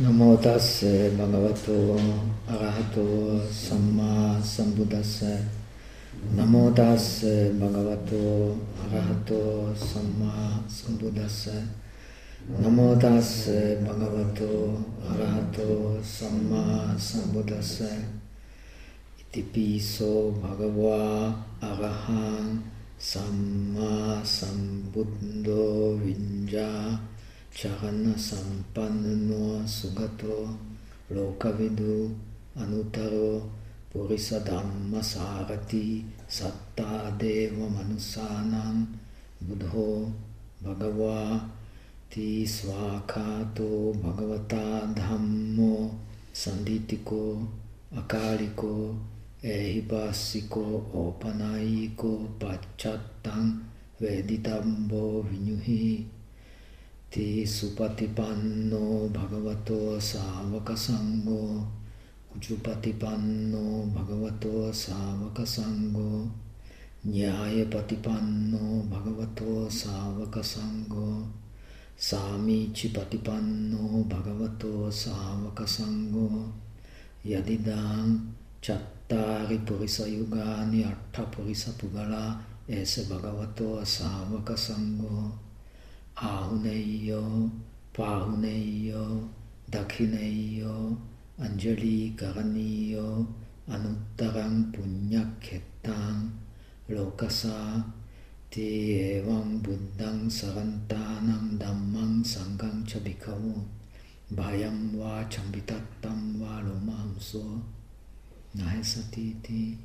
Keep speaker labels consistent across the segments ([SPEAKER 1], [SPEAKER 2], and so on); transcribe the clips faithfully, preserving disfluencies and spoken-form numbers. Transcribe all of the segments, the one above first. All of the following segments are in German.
[SPEAKER 1] Namo tassa bhagavato arahato samma sambuddhassa. Namo tassa bhagavato arahato samma sambuddhassa. Namo tassa bhagavato arahato samma sambuddhassa. Iti piso bhagava arahang samma sambuddho vinja charana sampanno sugato lokavidu anutaro purisa dhamma sarati satta deva manusanam buddho bhagava ti svakato bhagavata dhammo sanditiko akaliko ehipasiko opanayiko pacchattam veditambo vinyuhi ti supatipanno bhagavato savaka sangho ujupatipanno bhagavato savaka sangho nyayapatipanno bhagavato savaka sangho samicipatipanno bhagavato savaka sangho yadidam chattari purisa yugani atta purisa pugala ese bhagavato savaka sangho ahuneyo, pahuneyo, dakhineyo, anjali karaniyo, anuttarang punyakhetang, lokasa, ti evam buddhang sarantanam dhammang sanghang cha bhikkhavo, bhayam va chambitattam va lomahamso, nahesatiti.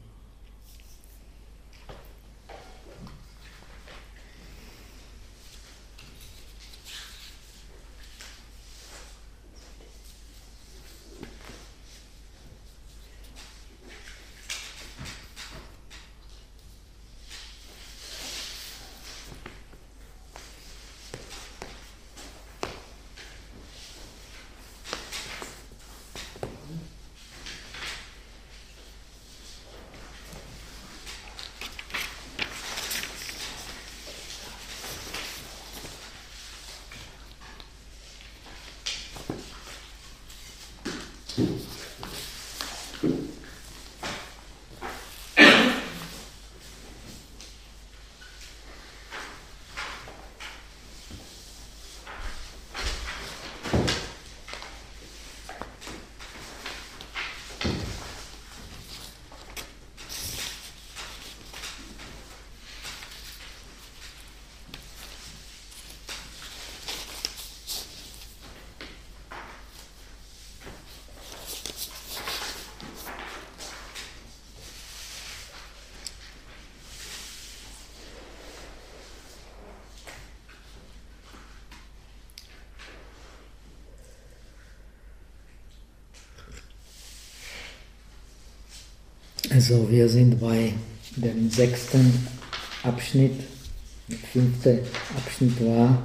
[SPEAKER 1] Also wir sind bei dem sechsten Abschnitt. Der fünfte Abschnitt war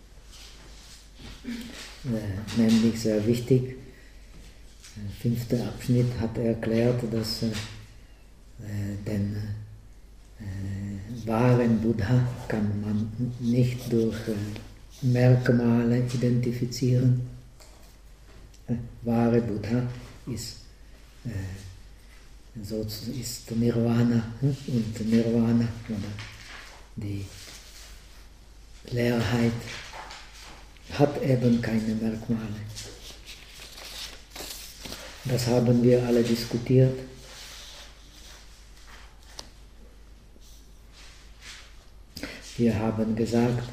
[SPEAKER 1] äh, nämlich sehr wichtig. Der fünfte Abschnitt hat erklärt, dass äh, den äh, wahren Buddha kann man nicht durch äh, Merkmale identifizieren. Der wahre Buddha ist äh, So ist Nirvana und Nirvana oder die Leerheit hat eben keine Merkmale. Das haben wir alle diskutiert. Wir haben gesagt,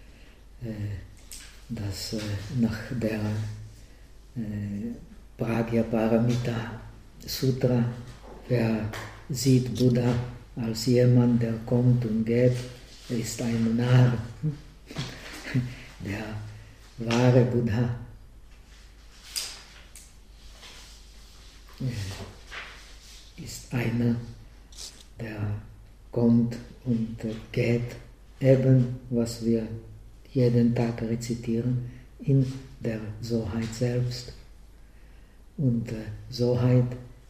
[SPEAKER 1] dass nach der Prajnaparamita Sutra, wer sieht Buddha als jemand, der kommt und geht, er ist ein Narr. Der wahre Buddha ist einer, der kommt und geht, eben was wir jeden Tag rezitieren, in der Soheit selbst. Und äh, Soheit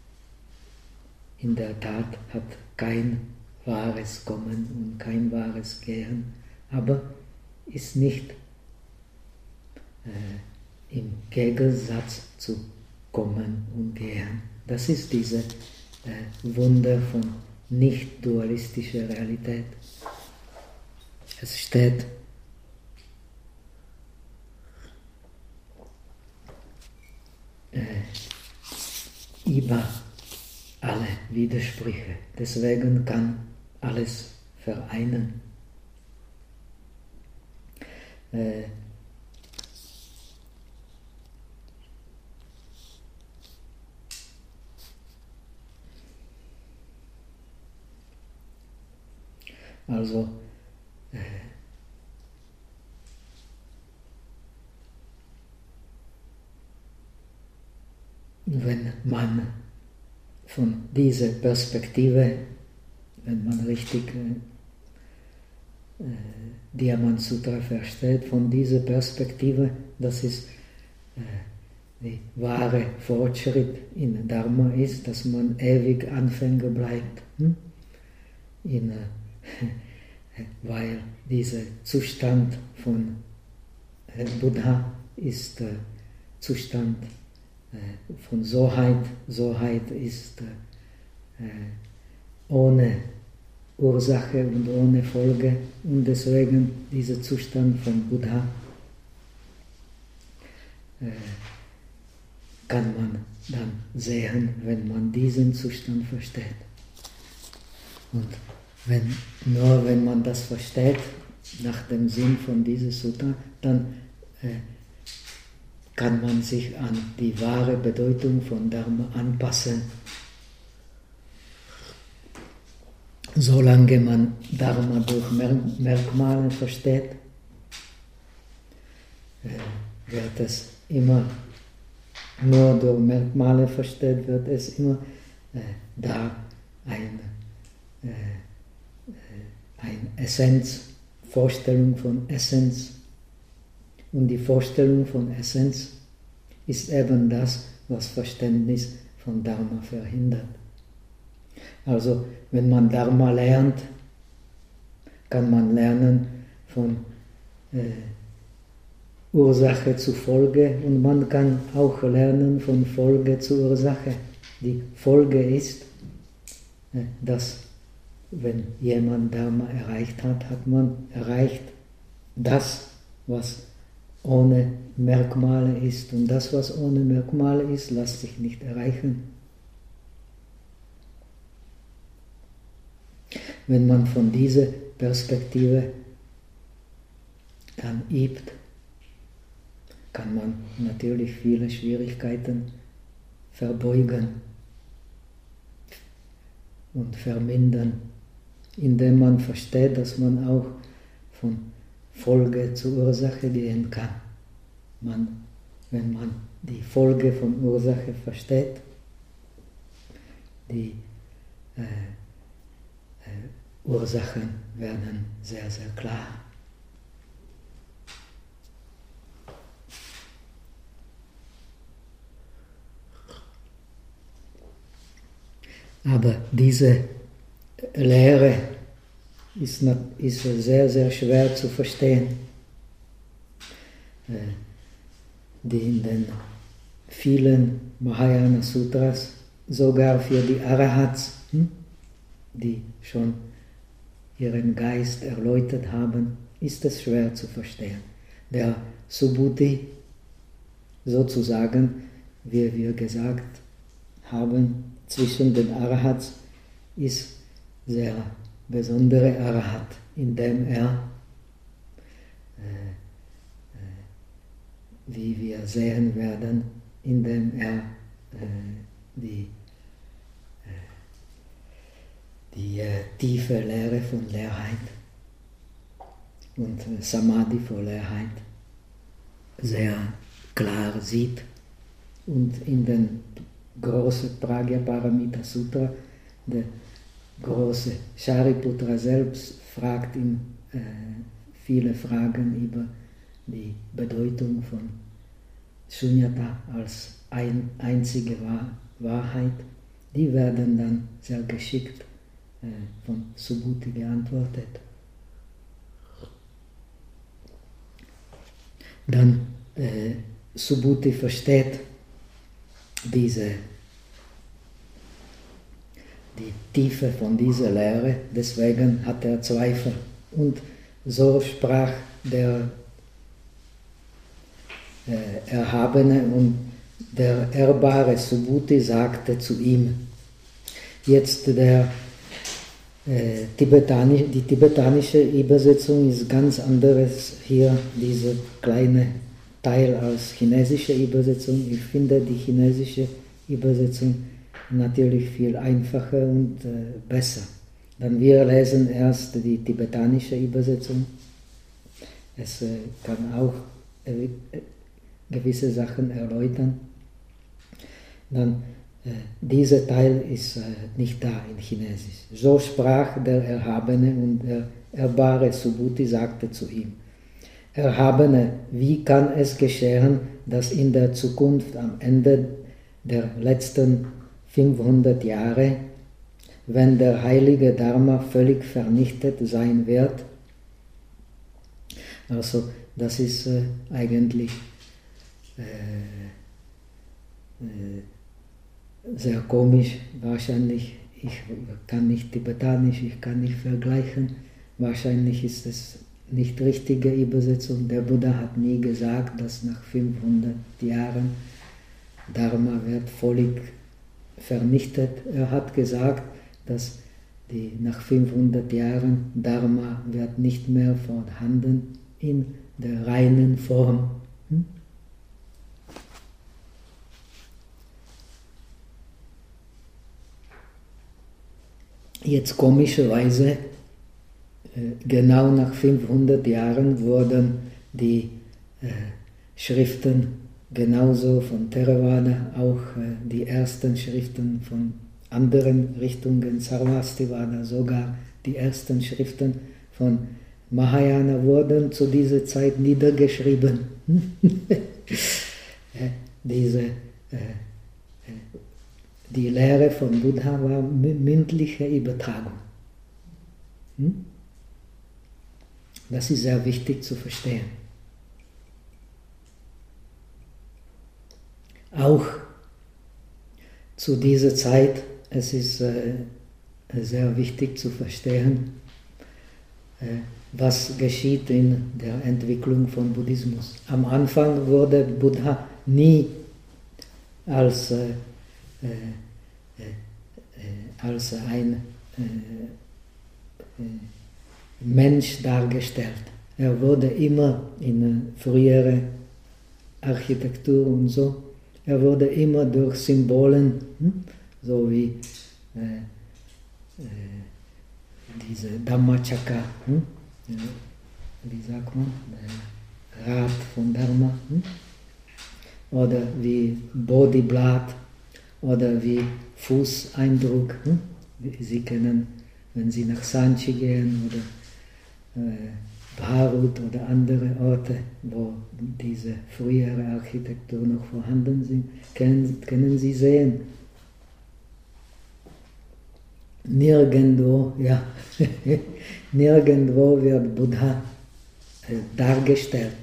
[SPEAKER 1] in der Tat hat kein wahres Kommen und kein wahres Gehen, aber ist nicht äh, im Gegensatz zu kommen und gehen. Das ist diese äh, Wunder von nicht-dualistischer Realität. Es steht äh, über alle Widersprüche. Deswegen kann alles vereinen. Äh, Also, äh, wenn man von dieser Perspektive, wenn man richtig äh, äh, Diamant Sutra versteht, von dieser Perspektive, das ist äh, der wahre Fortschritt in Dharma ist, dass man ewig Anfänger bleibt. Hm? In, äh, weil dieser Zustand von äh, Buddha ist äh, Zustand äh, von Soheit. Soheit ist äh, ohne Ursache und ohne Folge und deswegen dieser Zustand von Buddha äh, kann man dann sehen, wenn man diesen Zustand versteht. Und wenn, nur wenn man das versteht, nach dem Sinn von diesem Sutra, dann äh, kann man sich an die wahre Bedeutung von Dharma anpassen. Solange man Dharma durch Merk- Merkmale versteht, äh, wird es immer, nur durch Merkmale versteht, wird es immer äh, da ein äh, eine Essenz, Vorstellung von Essenz. Und die Vorstellung von Essenz ist eben das, was Verständnis von Dharma verhindert. Also, wenn man Dharma lernt, kann man lernen von äh, Ursache zu Folge und man kann auch lernen von Folge zu Ursache. Die Folge ist, äh, dass wenn jemand Dharma erreicht hat, hat man erreicht das, was ohne Merkmale ist. Und das, was ohne Merkmale ist, lässt sich nicht erreichen. Wenn man von dieser Perspektive dann übt, kann man natürlich viele Schwierigkeiten verbeugen und vermindern, indem man versteht, dass man auch von Folge zur Ursache gehen kann. Man, wenn man die Folge von Ursache versteht, die äh, äh, Ursachen werden sehr, sehr klar. Aber diese Lehre ist, ist sehr, sehr schwer zu verstehen, die in den vielen Mahayana Sutras, sogar für die Arahats, die schon ihren Geist erläutert haben, ist es schwer zu verstehen. Der Subhuti, sozusagen, wie wir gesagt haben, zwischen den Arahats ist sehr besondere Arahat, indem er, äh, äh, wie wir sehen werden, indem er äh, die, äh, die äh, tiefe Lehre von Leerheit und äh, Samadhi von Leerheit sehr klar sieht und in den großen Pragya-Paramita Sutra, der große Shariputra selbst fragt ihn äh, viele Fragen über die Bedeutung von Shunyata als ein, einzige Wahr, Wahrheit. Die werden dann sehr geschickt äh, von Subhuti geantwortet. Dann äh, Subhuti versteht diese, die Tiefe von dieser Lehre, deswegen hat er Zweifel. Und so sprach der äh, Erhabene und der ehrbare Subhuti sagte zu ihm, jetzt der, äh, Tibetanisch, die tibetanische Übersetzung ist ganz anderes hier, diese kleine Teil als chinesische Übersetzung. Ich finde die chinesische Übersetzung natürlich viel einfacher und äh, besser. Dann wir lesen erst die tibetanische Übersetzung. Es äh, kann auch äh, gewisse Sachen erläutern. Dann äh, dieser Teil ist äh, nicht da in Chinesisch. So sprach der Erhabene und der ehrbare Subhuti sagte zu ihm, Erhabene, wie kann es geschehen, dass in der Zukunft am Ende der letzten fünfhundert Jahre, wenn der heilige Dharma völlig vernichtet sein wird? Also das ist äh, eigentlich äh, äh, sehr komisch, wahrscheinlich, ich kann nicht Tibetanisch, ich kann nicht vergleichen, wahrscheinlich ist es nicht richtige Übersetzung. Der Buddha hat nie gesagt, dass nach fünfhundert Jahren Dharma wird völlig vernichtet. Er hat gesagt, dass die, nach fünfhundert Jahren Dharma wird nicht mehr vorhanden in der reinen Form. Hm? Jetzt komischerweise, genau nach fünfhundert Jahren wurden die äh, Schriften genauso von Theravada, auch äh, die ersten Schriften von anderen Richtungen, Sarvastivada, sogar die ersten Schriften von Mahayana wurden zu dieser Zeit niedergeschrieben. Diese, äh, die Lehre von Buddha war mündliche Übertragung. Hm? Das ist sehr wichtig zu verstehen. Auch zu dieser Zeit, es ist äh, sehr wichtig zu verstehen, äh, was geschieht in der Entwicklung von Buddhismus. Am Anfang wurde Buddha nie als, äh, äh, äh, als ein äh, Mensch dargestellt. Er wurde immer in frühere Architektur und so, er wurde immer durch Symbolen, hm, so wie äh, äh, diese Dhammacakka, hm, ja, wie sagt man, der Rad von Dharma, hm, oder wie Bodhiblatt, oder wie Fußeindruck. Hm, Sie kennen, wenn Sie nach Sanchi gehen oder Bharut oder andere Orte, wo diese frühere Architektur noch vorhanden sind, können, können Sie sehen. Nirgendwo, ja, nirgendwo wird Buddha äh, dargestellt.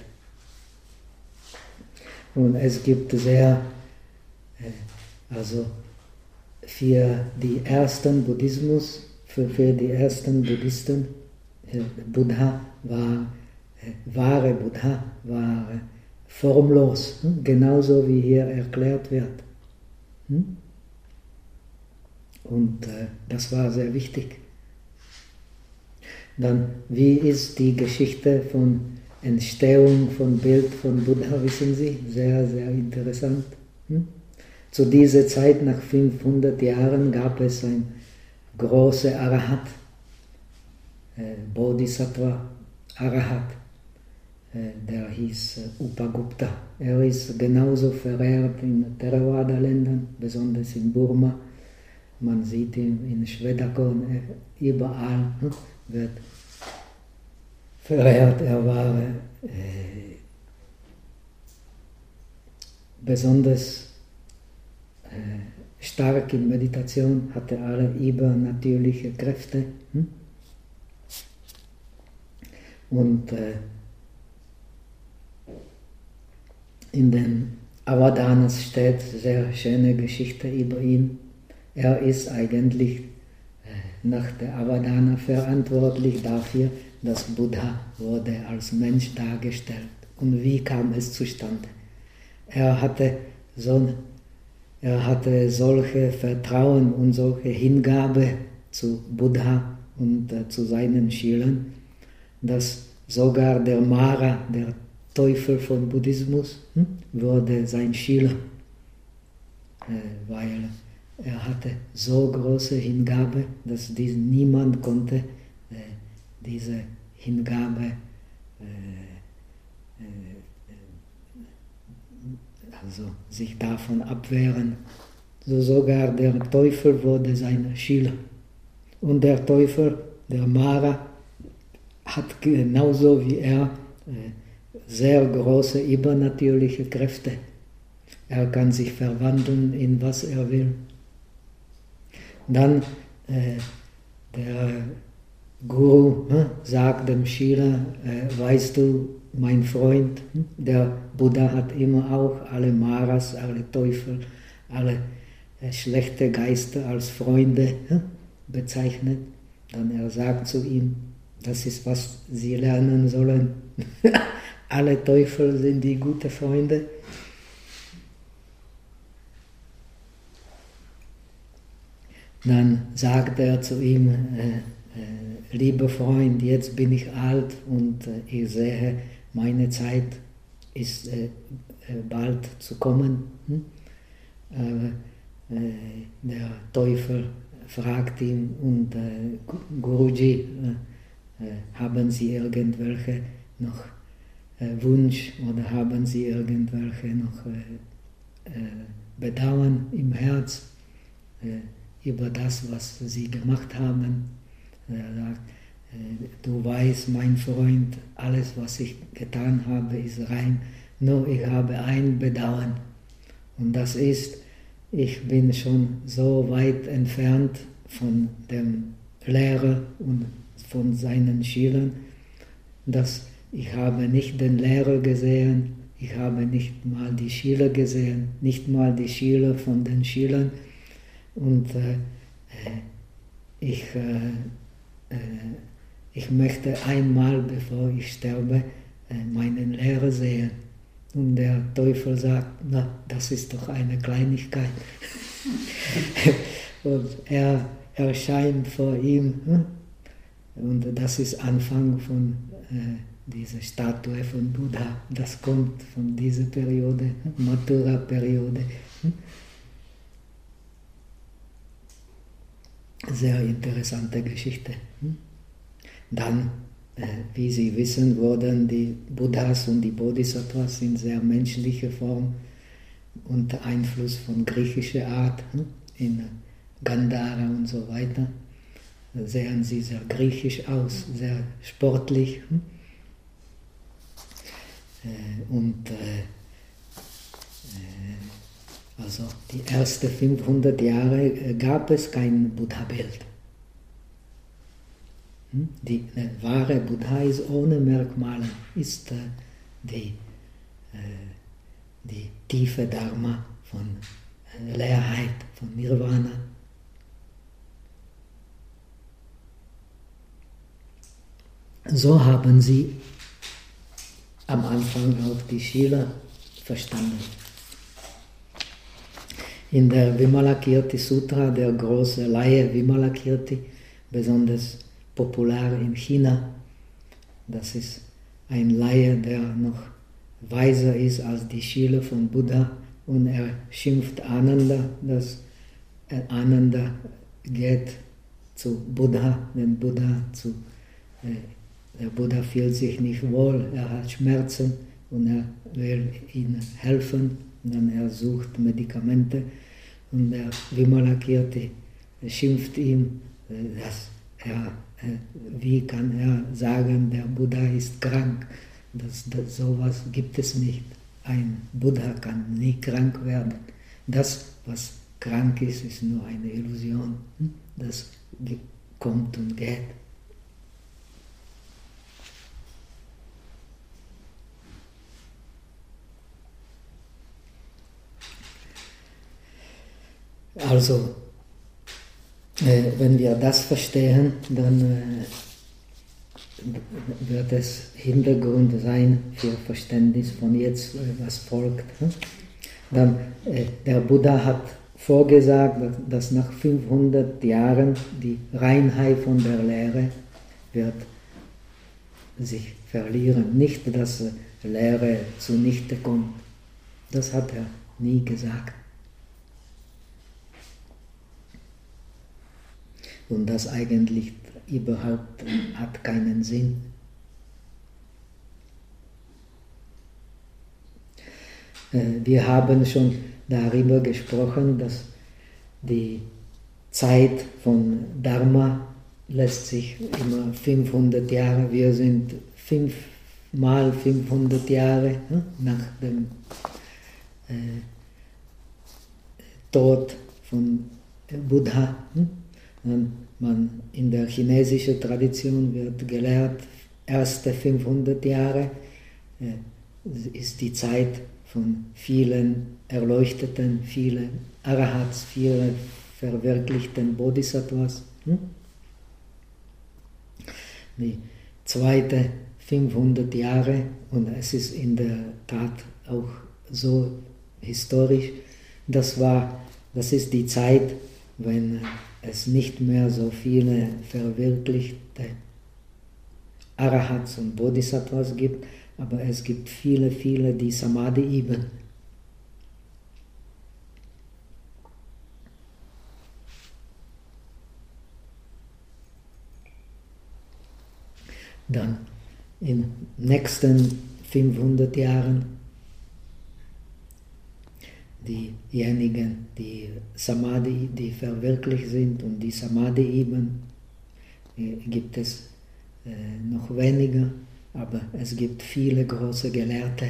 [SPEAKER 1] Und es gibt sehr, äh, also für die ersten Buddhismus, für, für die ersten Buddhisten, Buddha war, wahre Buddha war formlos, genauso wie hier erklärt wird. Und das war sehr wichtig. Dann, wie ist die Geschichte von Entstehung von Bild von Buddha, wissen Sie? Sehr, sehr interessant. Zu dieser Zeit, nach fünfhundert Jahren, gab es ein großer Arahat, Bodhisattva Arahat, der hieß Upagupta. Er ist genauso verehrt in Theravada-Ländern, besonders in Burma. Man sieht ihn in Shwedagon, überall wird verehrt. Er war äh, besonders äh, stark in Meditation, hatte alle übernatürliche Kräfte. Hm? Und äh, in den Avadanas steht, sehr schöne Geschichte über ihn. Er ist eigentlich nach der Avadana verantwortlich dafür, dass Buddha wurde als Mensch dargestellt. Und wie kam es zustande? Er hatte, so, er hatte solche Vertrauen und solche Hingabe zu Buddha und äh, zu seinen Schülern, dass sogar der Mara, der Teufel von Buddhismus, hm, wurde sein Schüler, äh, weil er hatte so große Hingabe, dass dies, niemand konnte äh, diese Hingabe äh, äh, also sich davon abwehren. So sogar der Teufel wurde sein Schüler. Und der Teufel, der Mara, hat genauso wie er äh, sehr große übernatürliche Kräfte. Er kann sich verwandeln in was er will. Dann äh, der Guru äh, sagt dem Schüler, äh, weißt du, mein Freund, der Buddha hat immer auch alle Maras, alle Teufel, alle äh, schlechte Geister als Freunde äh, bezeichnet. Dann er sagt zu ihm, das ist, was sie lernen sollen. Alle Teufel sind die guten Freunde. Dann sagt er zu ihm, äh, äh, lieber Freund, jetzt bin ich alt und äh, ich sehe, meine Zeit ist äh, äh, bald zu kommen. Hm? Äh, äh, der Teufel fragt ihn, und äh, Guruji, äh, äh, haben Sie irgendwelche noch äh, Wunsch oder haben Sie irgendwelche noch äh, äh, Bedauern im Herz äh, über das, was Sie gemacht haben? Er sagt, äh, du weißt, mein Freund, alles, was ich getan habe, ist rein, nur ich habe ein Bedauern, und das ist, ich bin schon so weit entfernt von dem Lehrer und von seinen Schülern, dass ich habe nicht den Lehrer gesehen, ich habe nicht mal die Schüler gesehen, nicht mal die Schüler von den Schülern, und äh, ich, äh, äh, ich möchte einmal, bevor ich sterbe, äh, meinen Lehrer sehen. Und der Teufel sagt, na, das ist doch eine Kleinigkeit. Und er erscheint vor ihm. Und das ist Anfang von äh, dieser Statue von Buddha. Das kommt von dieser Periode, Mathura-Periode. Sehr interessante Geschichte. Dann, äh, wie Sie wissen, wurden die Buddhas und die Bodhisattvas in sehr menschlicher Form unter Einfluss von griechischer Art, in Gandhara und so weiter, sehen sie sehr griechisch aus, sehr sportlich. Und äh, also die ersten fünfhundert Jahre gab es kein Buddha-Bild. Die äh, wahre Buddha ist ohne Merkmale, ist äh, die, äh, die tiefe Dharma von äh, Leerheit, von Nirvana. So haben sie am Anfang auch die Schüler verstanden. In der Vimalakirti Sutra, der große Laie Vimalakirti, besonders populär in China, das ist ein Laie, der noch weiser ist als die Schüler von Buddha, und er schimpft Ananda, dass Ananda geht zu Buddha, den Buddha zu, äh, der Buddha fühlt sich nicht wohl, er hat Schmerzen und er will ihnen helfen, und dann er sucht Medikamente, und der Vimalakirti schimpft ihm, dass er, wie kann er sagen, der Buddha ist krank, das, das, sowas gibt es nicht. Ein Buddha kann nie krank werden. Das, was krank ist, ist nur eine Illusion. Das kommt und geht. Also, äh, wenn wir das verstehen, dann äh, wird es Hintergrund sein für Verständnis von jetzt, was folgt. Dann, äh, der Buddha hat vorgesagt, dass nach fünfhundert Jahren die Reinheit von der Lehre wird sich verlieren. Nicht, dass Lehre zunichte kommt. Das hat er nie gesagt. Und das eigentlich überhaupt hat keinen Sinn. Wir haben schon darüber gesprochen, dass die Zeit von Dharma lässt sich immer fünfhundert Jahre, wir sind fünfmal fünfhundert Jahre nach dem äh, Tod von Buddha. Man, in der chinesischen Tradition wird gelehrt, erste fünfhundert Jahre äh, ist die Zeit von vielen Erleuchteten, vielen Arahats, vielen verwirklichten Bodhisattvas. Hm? Die zweite fünfhundert Jahre, und es ist in der Tat auch so historisch, das war, das ist die Zeit, wenn es nicht mehr so viele verwirklichte Arahats und Bodhisattvas gibt, aber es gibt viele, viele, die Samadhi üben. Dann in den nächsten fünfhundert Jahren diejenigen, die Samadhi, die verwirklicht sind und die Samadhi üben, gibt es äh, noch weniger, aber es gibt viele große Gelehrte.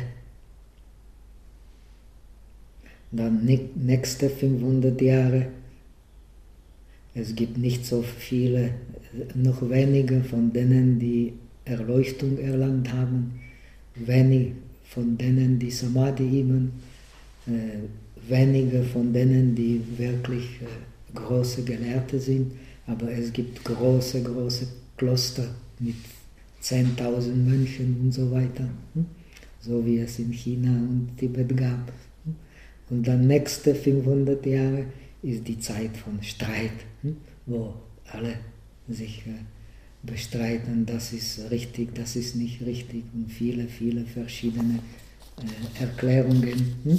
[SPEAKER 1] Dann nächste fünfhundert Jahre, es gibt nicht so viele, noch weniger von denen, die Erleuchtung erlangt haben, wenig von denen, die Samadhi üben, äh, weniger von denen, die wirklich äh, große Gelehrte sind, aber es gibt große, große Kloster mit zehntausend Mönchen und so weiter, hm? So wie es in China und Tibet gab. Hm? Und dann nächste fünfhundert Jahre ist die Zeit von Streit, hm? Wo alle sich äh, bestreiten, das ist richtig, das ist nicht richtig, und viele, viele verschiedene äh, Erklärungen. Hm?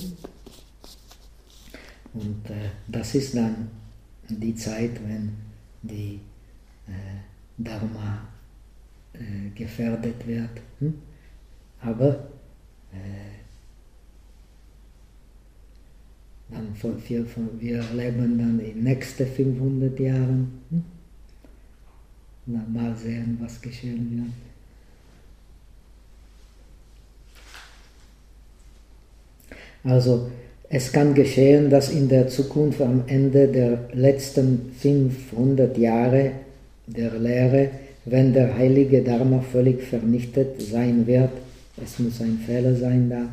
[SPEAKER 1] Und äh, das ist dann die Zeit, wenn die äh, Dharma äh, gefährdet wird. Hm? Aber äh, dann von, wir, von, wir leben dann in den nächsten fünfhundert Jahren. Hm? Na, mal sehen, was geschehen wird. Also, es kann geschehen, dass in der Zukunft am Ende der letzten fünfhundert Jahre der Lehre, wenn der heilige Dharma völlig vernichtet sein wird, es muss ein Fehler sein da,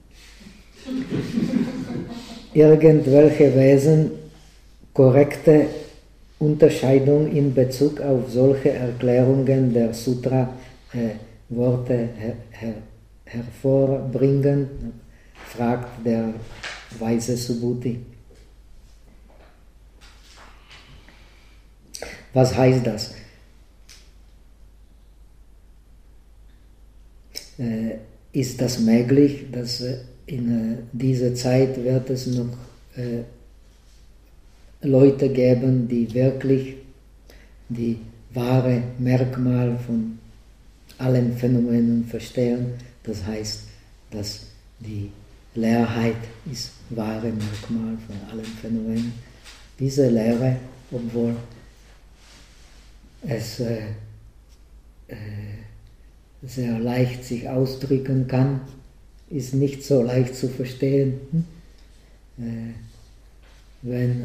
[SPEAKER 1] irgendwelche Wesen korrekte Unterscheidung in Bezug auf solche Erklärungen der Sutra-Worte äh, her, her, hervorbringen, fragt der weise Subhuti. Was heißt das? Äh, ist das möglich, dass äh, in äh, dieser Zeit wird es noch äh, Leute geben, die wirklich die wahre Merkmal von allen Phänomenen verstehen? Das heißt, dass die Leerheit ist wahre Merkmal von allen Phänomenen. Diese Lehre, obwohl es äh, äh, sehr leicht sich ausdrücken kann, ist nicht so leicht zu verstehen. Hm? Äh, wenn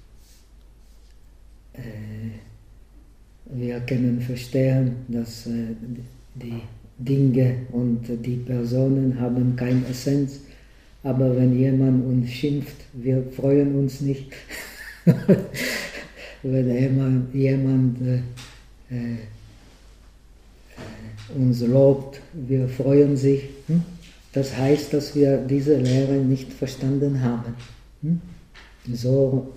[SPEAKER 1] äh, wir können verstehen, dass äh, die Dinge und die Personen haben keine Essenz, aber wenn jemand uns schimpft, wir freuen uns nicht. Wenn jemand, jemand äh, äh, uns lobt, wir freuen sich. Hm? Das heißt, dass wir diese Lehre nicht verstanden haben. Hm? So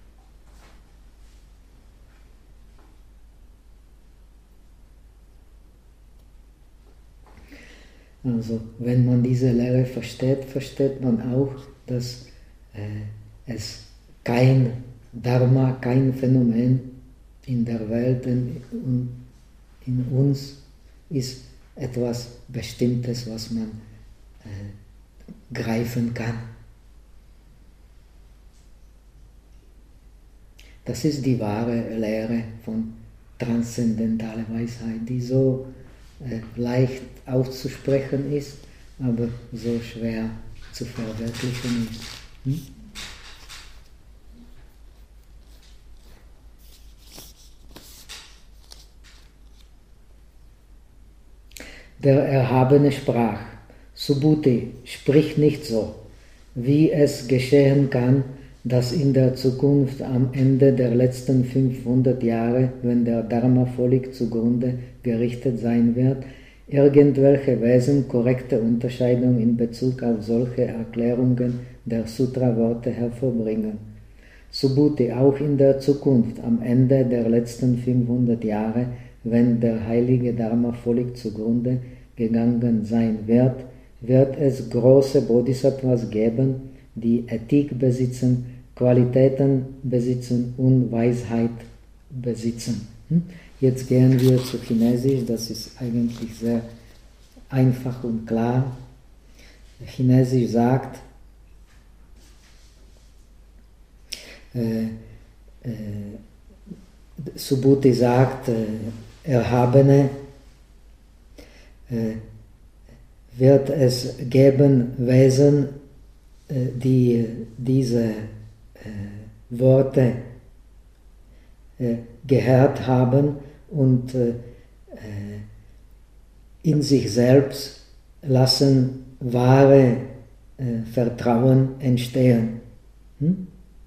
[SPEAKER 1] Also, wenn man diese Lehre versteht, versteht man auch, dass äh, es kein Dharma, kein Phänomen in der Welt und in uns ist etwas Bestimmtes, was man äh, greifen kann. Das ist die wahre Lehre von transzendentaler Weisheit, die so äh, leicht auszusprechen ist, aber so schwer zu verwirklichen ist. Hm? Der Erhabene sprach: Subhuti, sprich nicht so, wie es geschehen kann, dass in der Zukunft am Ende der letzten fünfhundert Jahre, wenn der Dharma völlig zugrunde gerichtet sein wird, irgendwelche Wesen korrekte Unterscheidung in Bezug auf solche Erklärungen der Sutra-Worte hervorbringen. Subhuti, auch in der Zukunft, am Ende der letzten fünfhundert Jahre, wenn der heilige Dharma völlig zugrunde gegangen sein wird, wird es große Bodhisattvas geben, die Ethik besitzen, Qualitäten besitzen und Weisheit besitzen. Jetzt gehen wir zu Chinesisch, das ist eigentlich sehr einfach und klar. Chinesisch sagt, äh, äh, Subhuti sagt, äh, Erhabene, äh, wird es geben Wesen, äh, die diese äh, Worte äh, gehört haben und äh, in sich selbst lassen wahre äh, Vertrauen entstehen. Hm?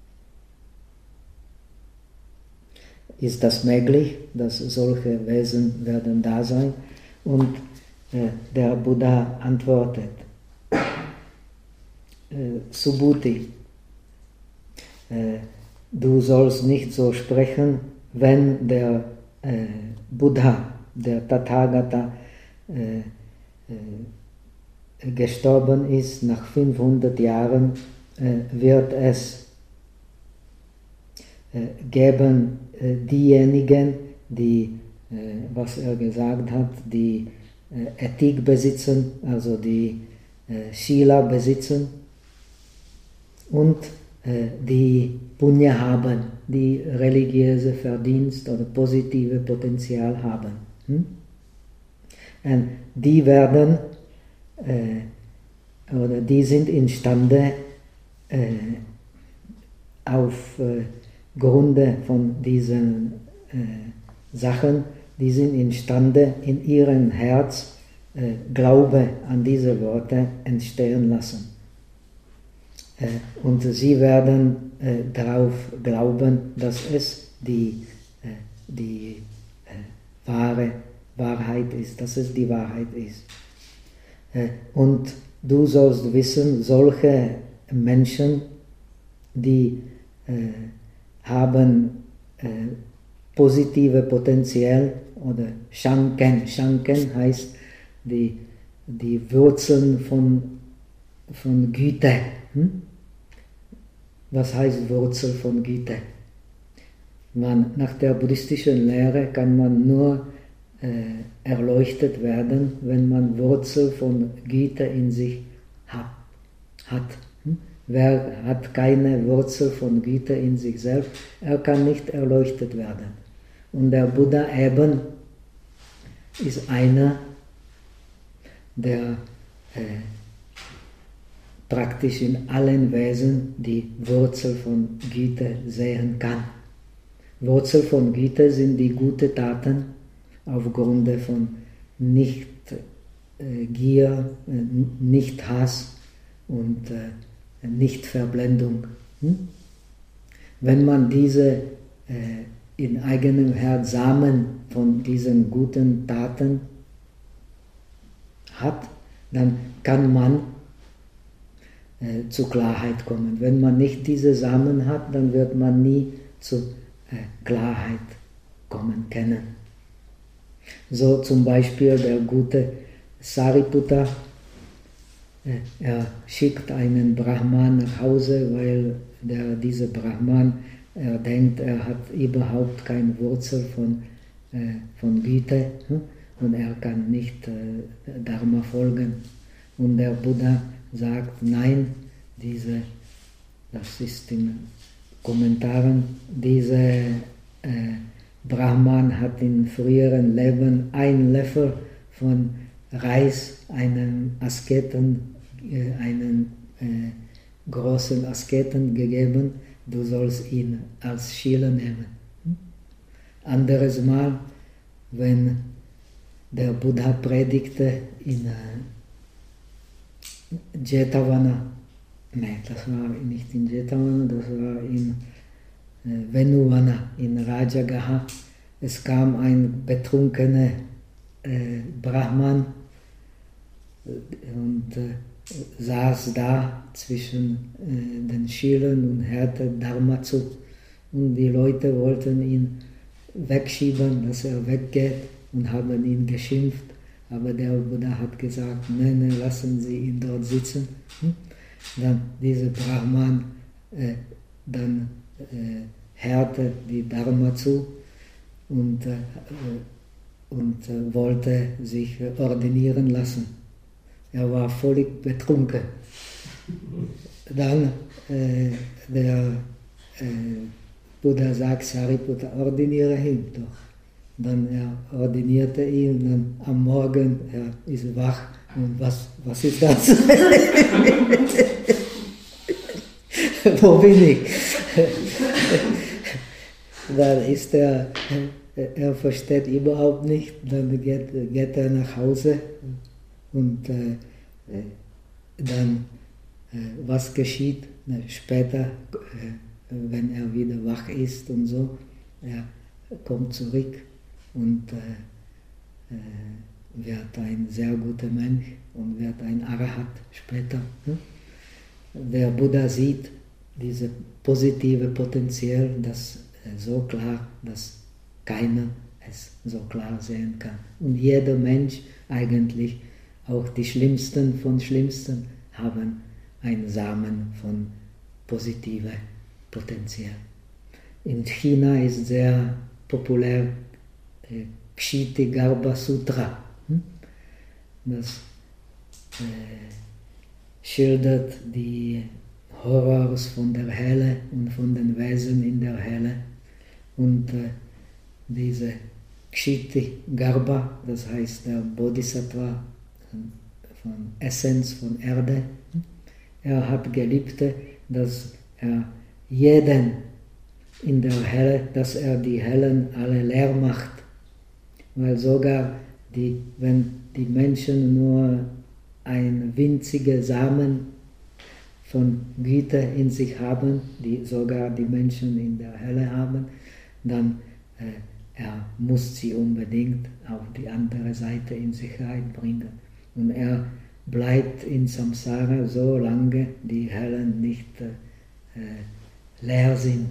[SPEAKER 1] Ist das möglich, dass solche Wesen werden da sein? Und äh, der Buddha antwortet, äh, Subhuti, äh, du sollst nicht so sprechen, wenn der äh, Buddha, der Tathagata, äh, äh, gestorben ist, nach fünfhundert Jahren äh, wird es äh, geben äh, diejenigen, die, äh, was er gesagt hat, die äh, Ethik besitzen, also die äh, Shila besitzen und äh, die Punya haben, die religiöse Verdienst oder positive Potenzial haben. Hm? Und die werden, äh, oder die sind imstande, äh, auf äh, Grunde von diesen äh, Sachen, die sind imstande, in ihrem Herz äh, Glaube an diese Worte entstehen lassen. Äh, und sie werden äh, darauf glauben, dass es die, äh, die äh, wahre Wahrheit ist, dass es die Wahrheit ist. Äh, und du sollst wissen, solche Menschen, die äh, haben äh, positive Potenzial oder Shanken. Shanken heißt die, die Wurzeln von, von Güte. Hm? Was heißt Wurzel von Güte? Man, nach der buddhistischen Lehre kann man nur äh, erleuchtet werden, wenn man Wurzel von Güte in sich hat. hat. Hm? Wer hat keine Wurzel von Güte in sich selbst, er kann nicht erleuchtet werden. Und der Buddha eben ist einer, der äh, praktisch in allen Wesen die Wurzel von Güte sehen kann. Wurzel von Güte sind die guten Taten aufgrund von nicht äh, Gier, äh, nicht Hass und äh, nicht Verblendung. Hm? Wenn man diese äh, in eigenem Herz Samen von diesen guten Taten hat, dann kann man äh, zur Klarheit kommen. Wenn man nicht diese Samen hat, dann wird man nie zur äh, Klarheit kommen können. So zum Beispiel der gute Sariputta, äh, er schickt einen Brahman nach Hause, weil der, dieser Brahman, er denkt, er hat überhaupt keine Wurzel von, äh, von Güte, hm? Und er kann nicht äh, Dharma folgen. Und der Buddha sagt, nein, diese, das ist in Kommentaren, dieser äh, Brahman hat in früheren Leben ein Löffel von Reis einem Asketen, äh, einen äh, großen Asketen gegeben, du sollst ihn als Schüler nehmen. Anderes Mal, wenn der Buddha predigte in äh, Jetavana, nein, das war nicht in Jetavana, das war in äh, Venuvana, in Rajagaha. Es kam ein betrunkener äh, Brahman und äh, saß da zwischen äh, den Schülern und hörte Dharma zu. Und die Leute wollten ihn wegschieben, dass er weggeht, und haben ihn geschimpft. Aber der Buddha hat gesagt, nein, nein, lassen Sie ihn dort sitzen. Hm? Dann dieser Brahman äh, dann äh, hörte die Dharma zu und, äh, und äh, wollte sich ordinieren lassen. Er war völlig betrunken. Dann äh, der äh, Buddha sagt, Sariputta, ordiniere ihn doch. Dann er ordinierte ihn und dann am Morgen, er ist wach. Und was, was ist das? Wo bin ich? Dann ist er, er versteht überhaupt nicht, dann geht, geht er nach Hause und äh, dann, äh, was geschieht später, äh, wenn er wieder wach ist und so, er kommt zurück und äh, äh, wird ein sehr guter Mensch und wird ein Arahat später. Ne? Der Buddha sieht dieses positive Potenzial, das äh, so klar, dass keiner es so klar sehen kann. Und jeder Mensch, eigentlich auch die Schlimmsten von Schlimmsten, haben einen Samen von positivem Potenzial. In China ist sehr populär äh, Kshitigarbha Sutra. Hm? Das äh, schildert die Horrors von der Hölle und von den Wesen in der Hölle. Und äh, diese Kshitigarbha, das heißt der Bodhisattva von Essenz von Erde, er hat geliebt, dass er jeden in der Hölle, dass er die Hellen alle leer macht. Weil sogar, die, wenn die Menschen nur ein winziger Samen von Güte in sich haben, die sogar die Menschen in der Hölle haben, dann äh, er muss sie unbedingt auf die andere Seite in Sicherheit bringen. Und er bleibt in Samsara so lange, die Hellen nicht äh, leer sind.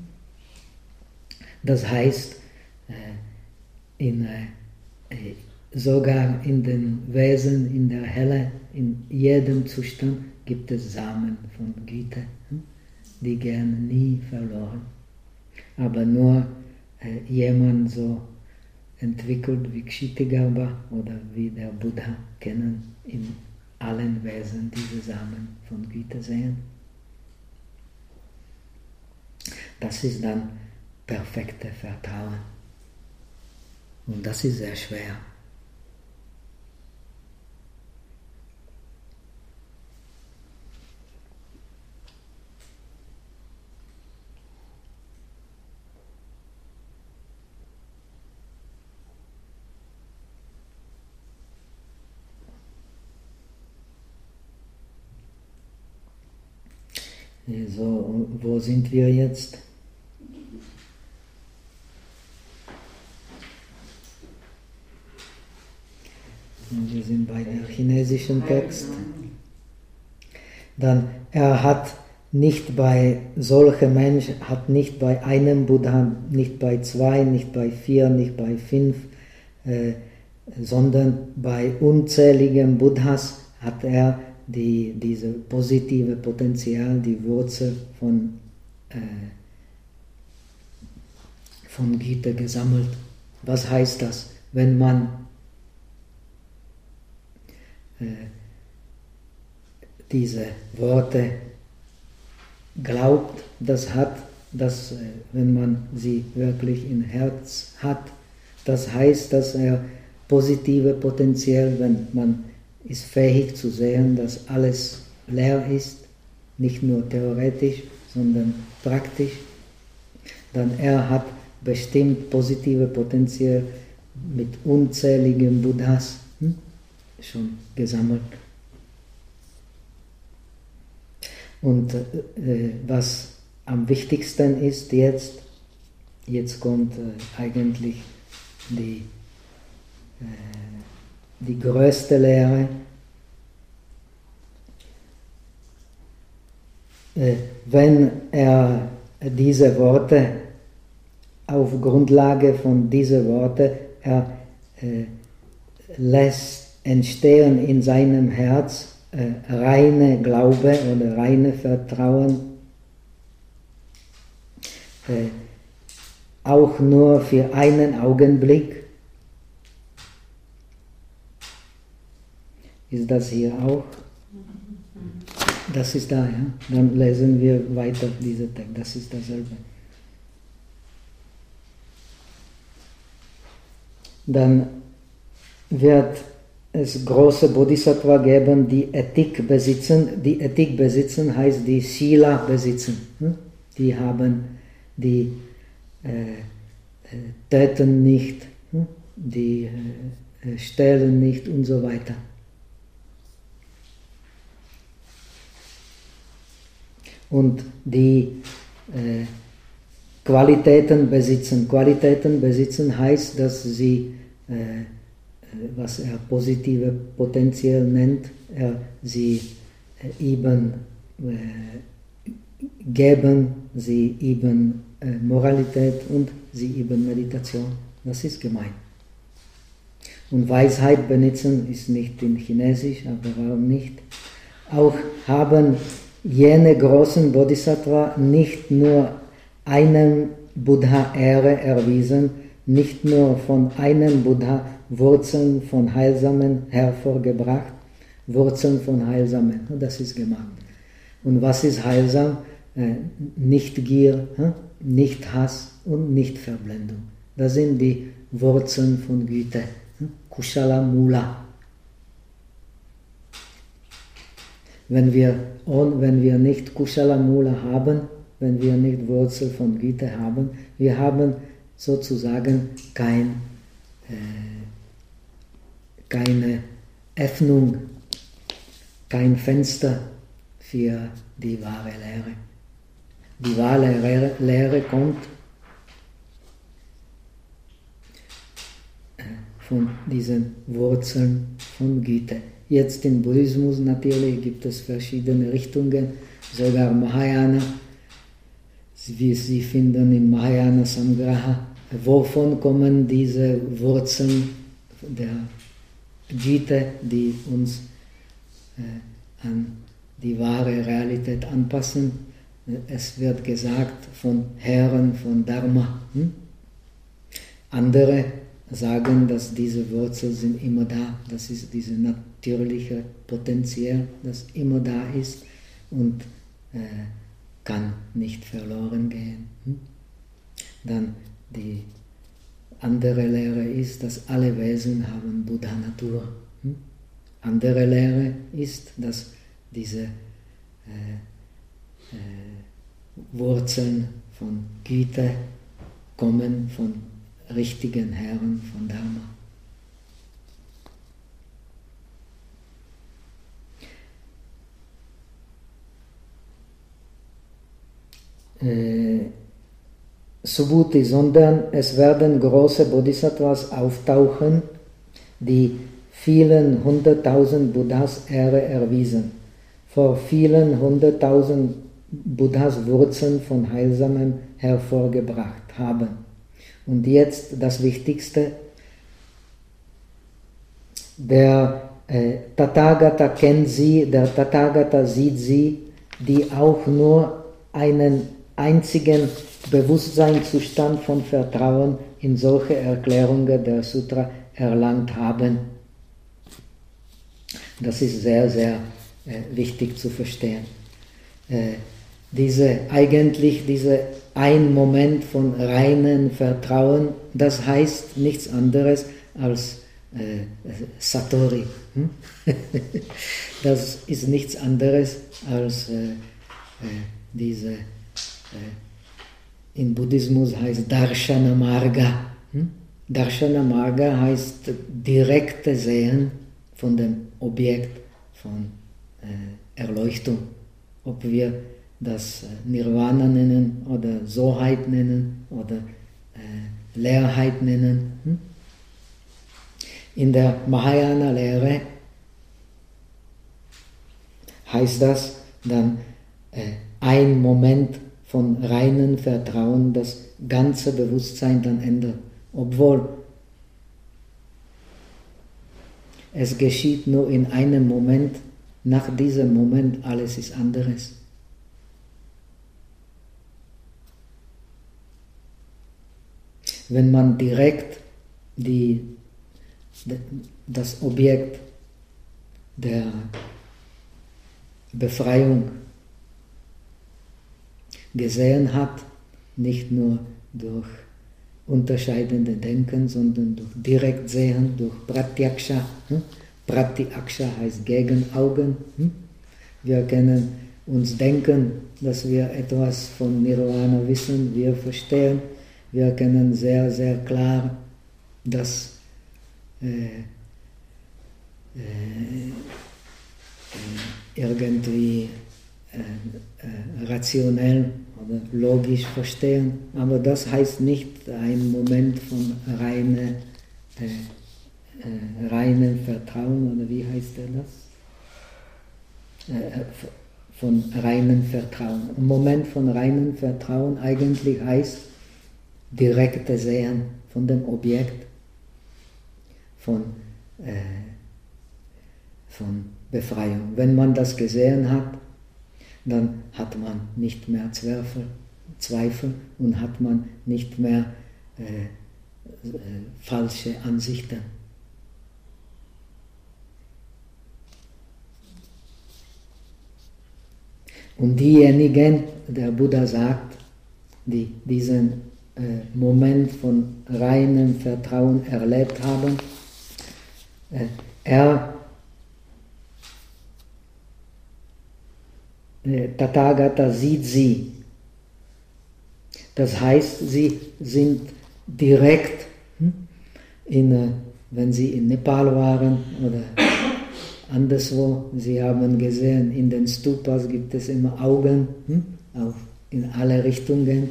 [SPEAKER 1] Das heißt, äh, in, äh, sogar in den Wesen in der Hölle, in jedem Zustand gibt es Samen von Güte, die gehen nie verloren. Aber nur äh, jemand so entwickelt wie Kshitigarbha oder wie der Buddha können in allen Wesen diese Samen von Güte sehen. Das ist dann perfekte Vertrauen. Und das ist sehr schwer. So, wo sind wir jetzt? chinesischen Text. Dann, er hat nicht bei, solcher Mensch hat nicht bei einem Buddha, nicht bei zwei, nicht bei vier, nicht bei fünf, äh, sondern bei unzähligen Buddhas hat er die, diese positive Potenzial, die Wurzel von, äh, von Güte gesammelt. Was heißt das? Wenn man äh, diese Worte glaubt, das hat, dass, äh, wenn man sie wirklich im Herz hat, das heißt, dass er positive Potenzial, wenn man ist fähig zu sehen, dass alles leer ist, nicht nur theoretisch, sondern praktisch, dann er hat bestimmt positive Potenzial mit unzähligen Buddhas hm, schon gesammelt. Und äh, was am wichtigsten ist jetzt, jetzt kommt äh, eigentlich die die größte Lehre, wenn er diese Worte, auf Grundlage von diesen Worten, er äh, lässt entstehen in seinem Herz äh, reine Glaube oder reine Vertrauen, äh, auch nur für einen Augenblick. Ist das hier auch? Das ist da, ja? Dann lesen wir weiter diesen Text. Das ist dasselbe. Dann wird es große Bodhisattva geben, die Ethik besitzen. Die Ethik besitzen heißt die Sila besitzen. Die haben, die äh, töten nicht, die äh, stehlen nicht und so weiter. Und die äh, Qualitäten besitzen. Qualitäten besitzen heißt, dass sie, äh, was er positive Potenzial nennt, er sie äh, eben äh, geben, sie eben äh, Moralität und sie eben Meditation. Das ist gemeint. Und Weisheit benutzen ist nicht in Chinesisch, aber warum nicht? Auch haben jene großen Bodhisattva nicht nur einem Buddha Ehre erwiesen, nicht nur von einem Buddha Wurzeln von Heilsamen hervorgebracht, Wurzeln von Heilsamen, das ist gemeint. Und was ist heilsam? Nicht Gier, nicht Hass und nicht Verblendung. Das sind die Wurzeln von Güte, Kushala Mula. Wenn wir, und wenn wir nicht Kushala Mula haben, wenn wir nicht Wurzel von Güte haben, wir haben sozusagen kein, äh, keine Öffnung, kein Fenster für die wahre Lehre. Die wahre Lehre, Lehre kommt äh, von diesen Wurzeln von Güte. Jetzt im Buddhismus natürlich gibt es verschiedene Richtungen, sogar Mahayana, wie Sie finden im Mahayana Samgraha. Wovon kommen diese Wurzeln der Güte, die uns äh, an die wahre Realität anpassen? Es wird gesagt von Herren von Dharma. Hm? Andere sagen, dass diese Wurzeln sind immer da. Das ist dieses natürliche Potenzial, das immer da ist und äh, kann nicht verloren gehen. Hm? Dann die andere Lehre ist, dass alle Wesen haben Buddha-Natur. Hm? Andere Lehre ist, dass diese äh, äh, Wurzeln von Güte kommen von richtigen Herren von Dharma. Äh, Subhuti, sondern es werden große Bodhisattvas auftauchen, die vielen hunderttausend Buddhas Ehre erwiesen, vor vielen hunderttausend Buddhas Wurzeln von Heilsamem hervorgebracht haben. Und jetzt das Wichtigste, der äh, Tathagata kennt sie, der Tathagata sieht sie, die auch nur einen einzigen Bewusstseinszustand von Vertrauen in solche Erklärungen der Sutra erlangt haben. Das ist sehr, sehr äh, wichtig zu verstehen. Äh, diese, eigentlich dieser ein Moment von reinem Vertrauen, das heißt nichts anderes als äh, Satori. Hm? Das ist nichts anderes als äh, äh, diese, äh, im Buddhismus heißt Darshana Marga. Hm? Darshana Marga heißt direkte Sehen von dem Objekt von äh, Erleuchtung. Ob wir das Nirvana nennen oder Soheit nennen oder äh, Leerheit nennen. Hm? In der Mahayana-Lehre heißt das dann äh, ein Moment von reinem Vertrauen, das ganze Bewusstsein dann ändert. Obwohl es geschieht nur in einem Moment, nach diesem Moment alles ist anderes. Wenn man direkt die, das Objekt der Befreiung gesehen hat, nicht nur durch unterscheidende Denken, sondern durch Direktsehen, durch Pratyaksha. Hm? Pratyaksha heißt gegen Augen. Hm? Wir können uns denken, dass wir etwas von Nirvana wissen, wir verstehen. Wir können sehr, sehr klar das äh, äh, irgendwie äh, äh, rationell oder logisch verstehen, aber das heißt nicht ein Moment von reine, äh, äh, reinem Vertrauen, oder wie heißt er das? Äh, von reinem Vertrauen. Ein Moment von reinem Vertrauen eigentlich heißt direkte Sehen von dem Objekt, von, äh, von Befreiung. Wenn man das gesehen hat, dann hat man nicht mehr Zweifel, Zweifel und hat man nicht mehr äh, äh, falsche Ansichten. Und diejenigen, der Buddha sagt, die diesen äh, Moment von reinem Vertrauen erlebt haben, äh, er Tathagata sieht sie. Das heißt, sie sind direkt, in, wenn sie in Nepal waren oder anderswo, sie haben gesehen, in den Stupas gibt es immer Augen, auch in alle Richtungen.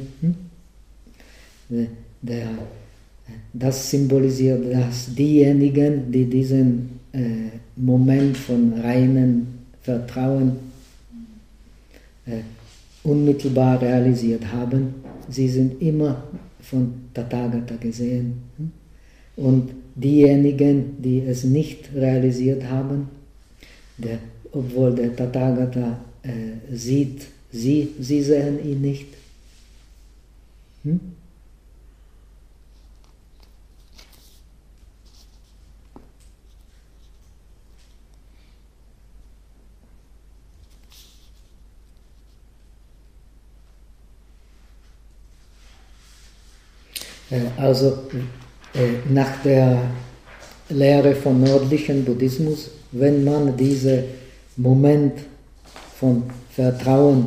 [SPEAKER 1] Der, das symbolisiert, dass diejenigen, die diesen äh, Moment von reinem Vertrauen Äh, unmittelbar realisiert haben, sie sind immer von Tathagata gesehen. Und diejenigen, die es nicht realisiert haben, der, obwohl der Tathagata äh, sieht, sie, sie sehen ihn nicht. Hm? Also nach der Lehre vom nördlichen Buddhismus, wenn man diesen Moment von Vertrauen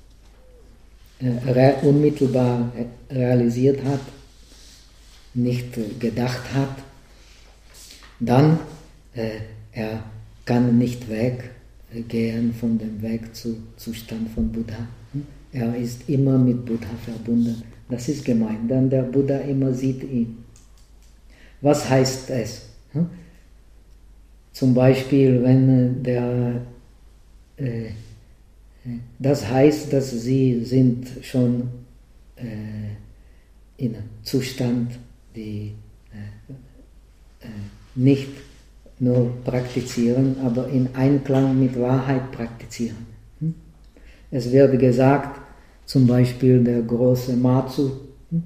[SPEAKER 1] äh, unmittelbar realisiert hat, nicht äh, gedacht hat, dann äh, er kann nicht weggehen von dem Weg zu Zustand von Buddha. Er ist immer mit Buddha verbunden. Das ist gemeint, denn der Buddha immer sieht ihn. Was heißt es? zum Beispiel, wenn der, äh, das heißt, dass sie sind schon äh, in einem Zustand, die äh, äh, nicht nur praktizieren, aber in Einklang mit Wahrheit praktizieren. Hm? Es wird gesagt, zum Beispiel der große Matsu, hm?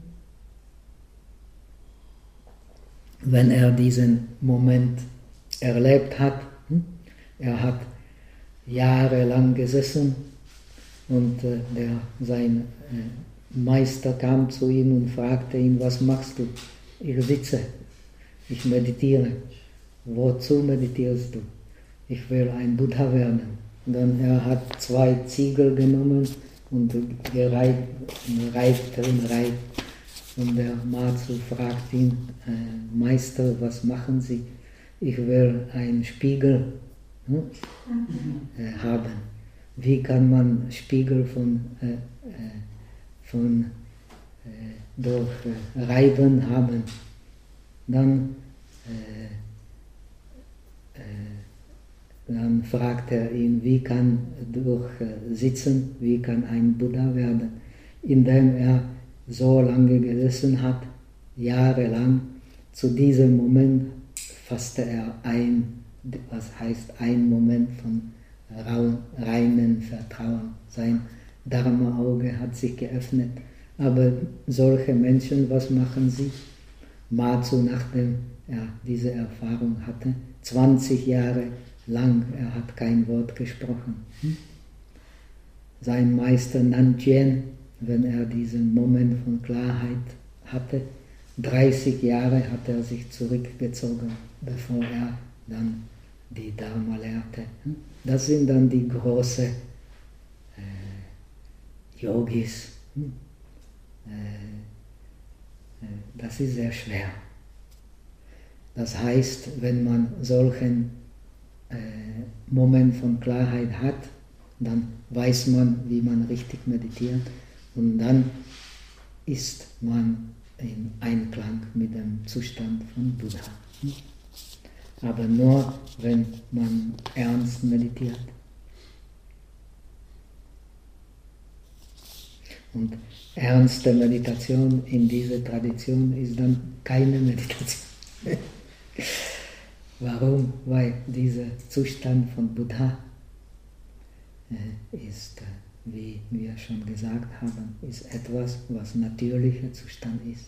[SPEAKER 1] wenn er diesen Moment erlebt hat, hm? er hat jahrelang gesessen und äh, der, sein äh, Meister kam zu ihm und fragte ihn, was machst du? Ich sitze, ich meditiere. Wozu meditierst du? Ich will ein Buddha werden. Und dann er hat zwei Ziegel genommen und gereibt, reibt und reibt. Und der Matsu fragt ihn, äh, Meister, was machen Sie? Ich will einen Spiegel hm, äh, haben. Wie kann man Spiegel von, äh, äh, von äh, durch äh, Reiben haben? Dann äh, Dann fragt er ihn, wie kann durch Sitzen, wie kann ein Buddha werden, indem er so lange gesessen hat, jahrelang. Zu diesem Moment fasste er ein, was heißt ein Moment von reinem Vertrauen. Sein Dharma-Auge hat sich geöffnet. Aber solche Menschen, was machen sie? Matsu, nachdem er diese Erfahrung hatte, zwanzig Jahre lang, er hat kein Wort gesprochen. Hm? Sein Meister Nanjian, wenn er diesen Moment von Klarheit hatte, dreißig Jahre hat er sich zurückgezogen, bevor er dann die Dharma lehrte. Hm? Das sind dann die großen äh, Yogis. Hm? Äh, äh, das ist sehr schwer. Das heißt, wenn man solchen äh, Moment von Klarheit hat, dann weiß man, wie man richtig meditiert und dann ist man in Einklang mit dem Zustand von Buddha. Aber nur, wenn man ernst meditiert. Und ernste Meditation in dieser Tradition ist dann keine Meditation. Warum? Weil dieser Zustand von Buddha äh, ist, äh, wie wir schon gesagt haben, ist etwas, was natürlicher Zustand ist.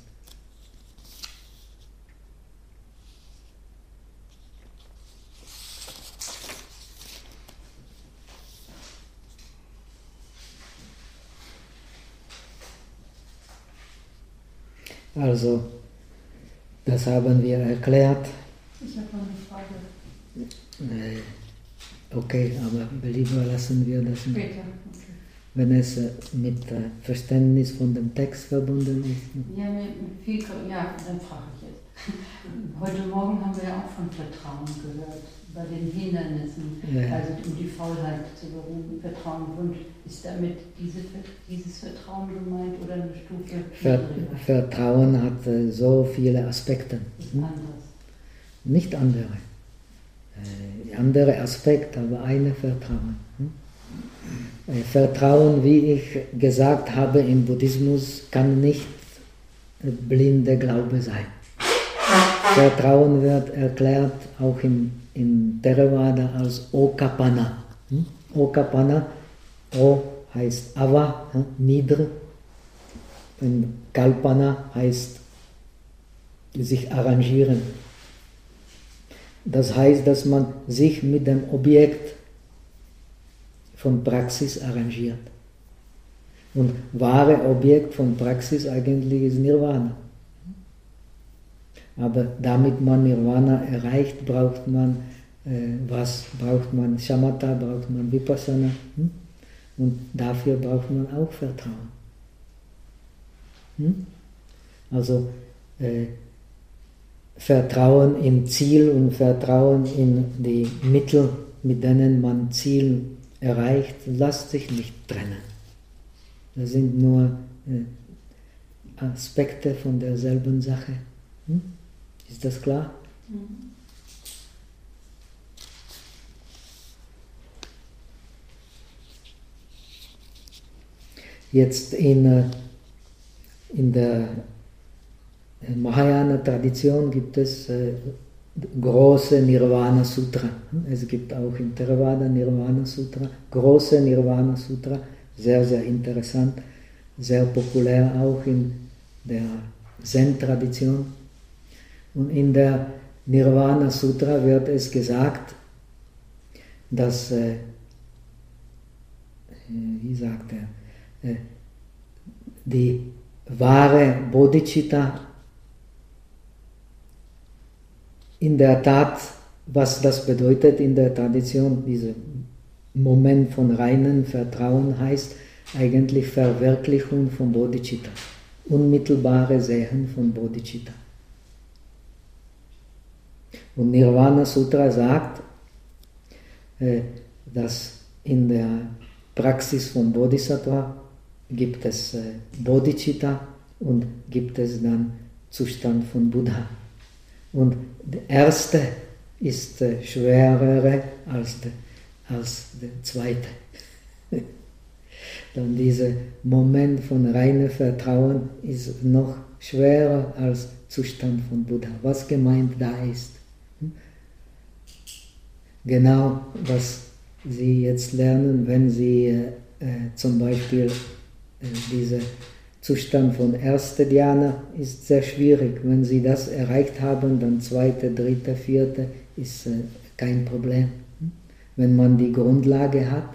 [SPEAKER 1] Also, das haben wir erklärt.
[SPEAKER 2] Ich habe noch eine Frage.
[SPEAKER 1] Äh, okay, aber lieber lassen wir das nicht.
[SPEAKER 2] Später. Okay.
[SPEAKER 1] Wenn es äh, mit äh, Verständnis von dem Text verbunden ist.
[SPEAKER 2] Ja, mit viel, ja, dann frage ich jetzt. Heute Morgen haben wir ja auch von Vertrauen gehört, bei den Hindernissen, ja. Also um die Faulheit zu beruhen. Vertrauen und ist damit diese, dieses Vertrauen gemeint oder eine Stufe?
[SPEAKER 1] Ver Vertrauen hat äh, so viele Aspekte.
[SPEAKER 2] Ist hm? anders.
[SPEAKER 1] Nicht andere. Äh, andere Aspekt, aber eine Vertrauen. Hm? Äh, Vertrauen, wie ich gesagt habe, im Buddhismus kann nicht äh, blinde Glaube sein. Vertrauen wird erklärt auch im, im Theravada als Okapanna. Hm? Okapanna, O heißt Ava, hm? nieder, und Kalpana heißt sich arrangieren. Das heißt, dass man sich mit dem Objekt von Praxis arrangiert. Und wahre Objekt von Praxis eigentlich ist Nirvana. Aber damit man Nirvana erreicht, braucht man äh, was? Braucht man Shamatha, braucht man Vipassana. Hm? Und dafür braucht man auch Vertrauen. Hm? Also äh, Vertrauen im Ziel und Vertrauen in die Mittel, mit denen man Ziel erreicht, lässt sich nicht trennen. Das sind nur äh, Aspekte von derselben Sache. Hm? Ist das klar? Mhm. Jetzt in, in der Mahayana-Tradition gibt es äh, große Nirvana-Sutra. Es gibt auch im Theravada Nirvana-Sutra, große Nirvana-Sutra, sehr, sehr interessant, sehr populär auch in der Zen-Tradition. Und in der Nirvana-Sutra wird es gesagt, dass, äh, wie sagt er, äh, die wahre Bodhicitta in der Tat, was das bedeutet in der Tradition, dieser Moment von reinem Vertrauen heißt eigentlich Verwirklichung von Bodhicitta, unmittelbare Sehen von Bodhicitta. Und Nirvana Sutra sagt, dass in der Praxis von Bodhisattva gibt es Bodhicitta und gibt es dann Zustand von Buddha. Und der erste ist schwerer als der, als der zweite. Dann dieser Moment von reinem Vertrauen ist noch schwerer als Zustand von Buddha. Was gemeint da ist. Genau, was Sie jetzt lernen, wenn Sie äh, zum Beispiel äh, dieser Zustand von erster Dhyana ist sehr schwierig. Wenn Sie das erreicht haben, dann zweite, dritte, vierte ist äh, kein Problem. Wenn man die Grundlage hat,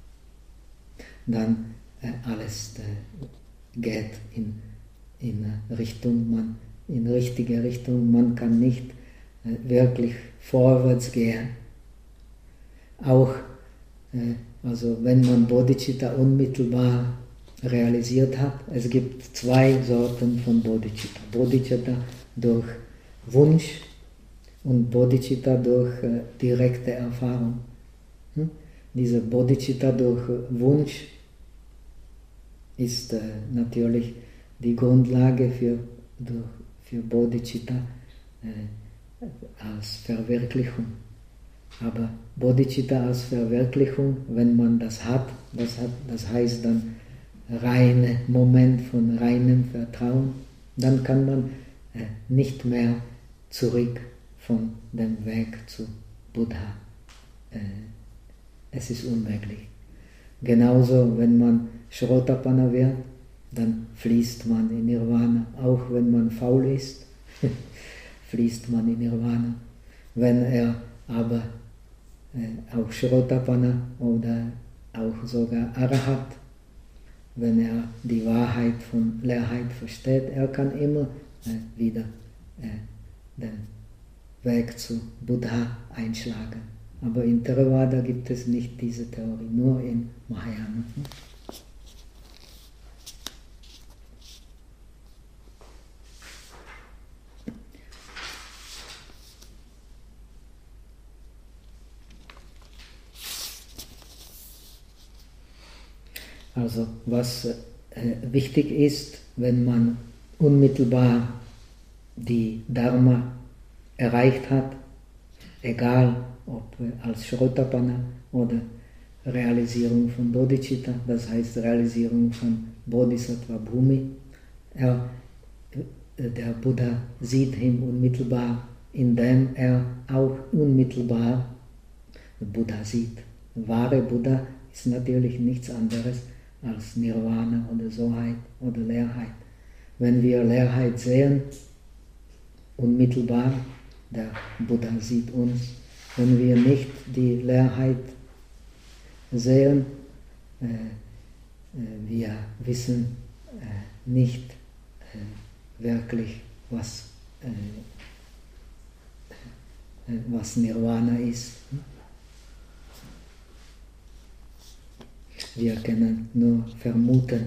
[SPEAKER 1] dann äh, alles äh, geht in, in Richtung, man, in richtige Richtung. Man kann nicht äh, wirklich vorwärts gehen. Auch äh, also wenn man Bodhicitta unmittelbar realisiert hat, es gibt zwei Sorten von Bodhicitta. Bodhicitta durch Wunsch und Bodhicitta durch äh, direkte Erfahrung. Hm? Diese Bodhicitta durch Wunsch ist äh, natürlich die Grundlage für, durch, für Bodhicitta äh, als Verwirklichung. Aber Bodhicitta als Verwirklichung, wenn man das hat, das, hat, das heißt dann reiner Moment von reinem Vertrauen, dann kann man äh, nicht mehr zurück von dem Weg zu Buddha. Äh, es ist unmöglich. Genauso, wenn man Shrotapanna wird, dann fließt man in Nirvana. Auch wenn man faul ist, fließt man in Nirvana. Wenn er aber äh, auch Shrotapanna oder auch sogar Arahat, wenn er die Wahrheit von Leerheit versteht, er kann immer äh, wieder äh, den Weg zu Buddha einschlagen. Aber in Theravada gibt es nicht diese Theorie, nur in Mahayana. Also was äh, wichtig ist, wenn man unmittelbar die Dharma erreicht hat, egal ob als Shrotapanna oder Realisierung von Bodhicitta, das heißt Realisierung von Bodhisattva Bhumi, er, der Buddha sieht ihn unmittelbar, indem er auch unmittelbar Buddha sieht. Wahre Buddha ist natürlich nichts anderes als Nirvana oder Soheit oder Leerheit. Wenn wir Leerheit sehen, unmittelbar, der Buddha sieht uns. Wenn wir nicht die Leerheit sehen, äh, äh, wir wissen äh, nicht äh, wirklich, was, äh, äh, was Nirvana ist. Wir können nur vermuten.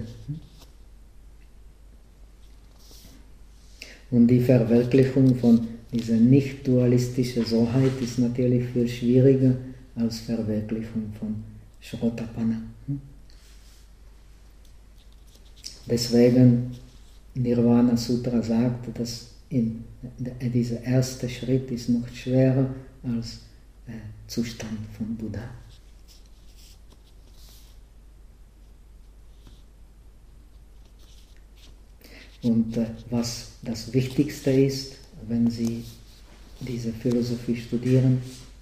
[SPEAKER 1] Und die Verwirklichung von dieser nicht-dualistischen Soheit ist natürlich viel schwieriger als Verwirklichung von Shrotapanna. Deswegen Nirvana Sutra sagt, dass in, dieser erste Schritt ist noch schwerer als äh, Zustand von Buddha. Und äh, was das Wichtigste ist, wenn Sie diese Philosophie studieren,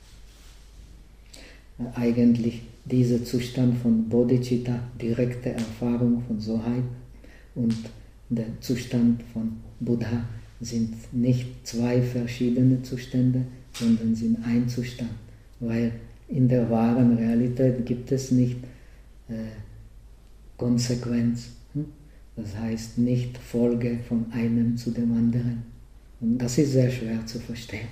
[SPEAKER 1] äh, eigentlich dieser Zustand von Bodhicitta, direkte Erfahrung von Soheit, und der Zustand von Buddha sind nicht zwei verschiedene Zustände, sondern sind ein Zustand, weil in der wahren Realität gibt es nicht äh, Konsequenz. Hm? Das heißt nicht Folge von einem zu dem anderen. Und das ist sehr schwer zu verstehen.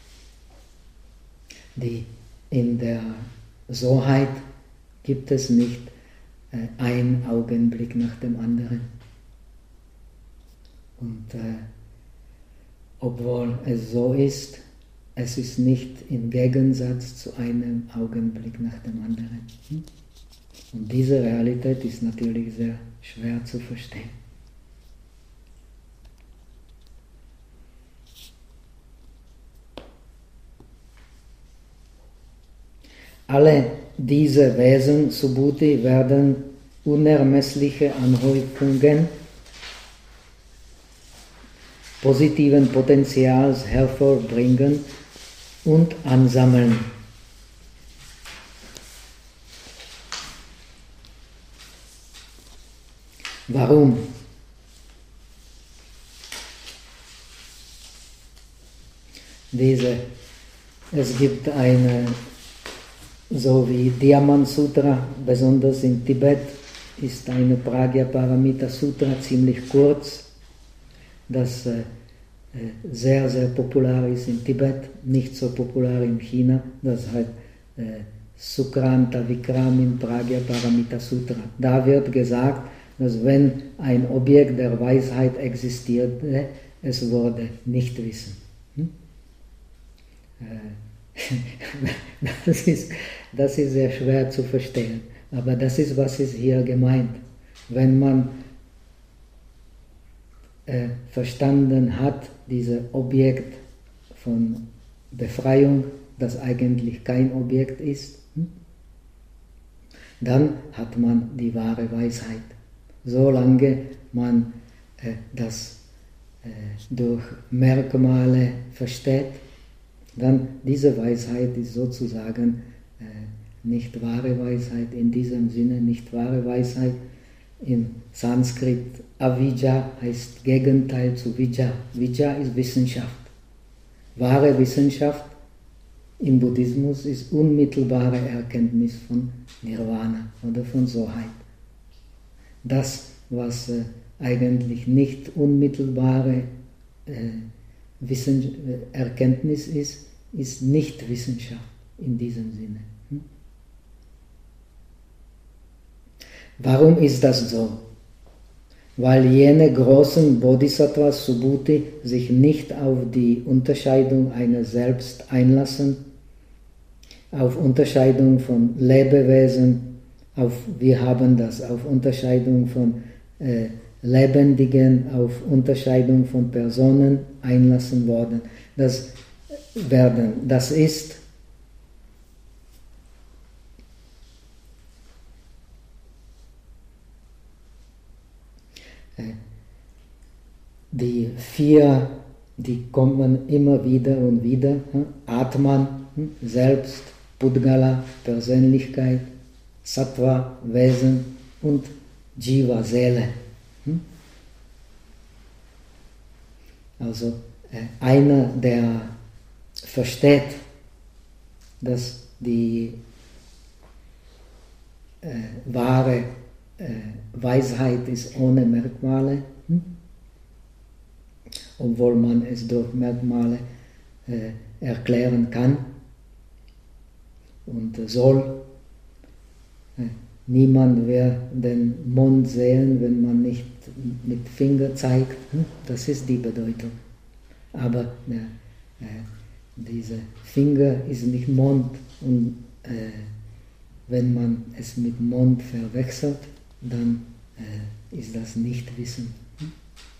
[SPEAKER 1] Die, in der Soheit gibt es nicht äh, einen Augenblick nach dem anderen. Und äh, obwohl es so ist, es ist nicht im Gegensatz zu einem Augenblick nach dem anderen. Hm? Und diese Realität ist natürlich sehr schwer zu verstehen. Alle diese Wesen, Subhuti, werden unermessliche Anhäufungen positiven Potenzials hervorbringen und ansammeln. Warum? Diese, es gibt eine, so wie Diamant Sutra, besonders in Tibet, ist eine Pragya-Paramita Sutra, ziemlich kurz, das äh, sehr, sehr populär ist in Tibet, nicht so populär in China, das heißt äh, Sukranta Vikramin Pragya-Paramita Sutra. Da wird gesagt, dass wenn ein Objekt der Weisheit existierte, es würde nicht wissen. Hm? Das ist, das ist sehr schwer zu verstehen, aber das ist, was ist hier gemeint. Wenn man äh, verstanden hat, dieses Objekt von Befreiung, das eigentlich kein Objekt ist, hm? dann hat man die wahre Weisheit. Solange man äh, das äh, durch Merkmale versteht, dann diese Weisheit ist sozusagen äh, nicht wahre Weisheit, in diesem Sinne nicht wahre Weisheit. Im Sanskrit Avijja heißt Gegenteil zu Vijja. Vijja ist Wissenschaft. Wahre Wissenschaft im Buddhismus ist unmittelbare Erkenntnis von Nirvana oder von Soheit. Das, was äh, eigentlich nicht unmittelbare äh, Wissen, äh, Erkenntnis ist, ist nicht Wissenschaft in diesem Sinne. Hm? Warum ist das so? Weil jene großen Bodhisattvas Subhuti sich nicht auf die Unterscheidung eines Selbst einlassen, auf Unterscheidung von Lebewesen, auf, wir haben das, auf Unterscheidung von äh, Lebendigen, auf Unterscheidung von Personen einlassen worden. Das werden, das ist äh, die vier, die kommen immer wieder und wieder. Hm? Atman, hm? Selbst, Pudgala, Persönlichkeit, Sattva, Wesen und Jiva, Seele. Hm? Also äh, einer, der versteht, dass die äh, wahre äh, Weisheit ist ohne Merkmale, hm? obwohl man es durch Merkmale äh, erklären kann und soll. Äh, niemand wird den Mond sehen, wenn man nicht mit Finger zeigt. Hm? Das ist die Bedeutung. Aber äh, dieser Finger ist nicht Mond, und äh, wenn man es mit Mond verwechselt, dann äh, ist das nicht Wissen. Hm?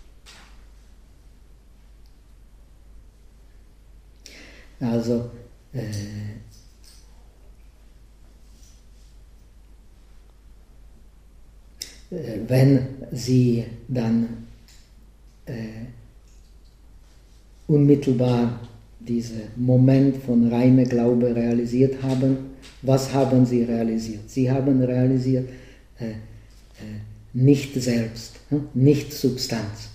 [SPEAKER 1] Also äh, wenn Sie dann äh, unmittelbar diesen Moment von reiner Glaube realisiert haben, was haben sie realisiert? Sie haben realisiert, äh, äh, nicht selbst, nicht Substanz.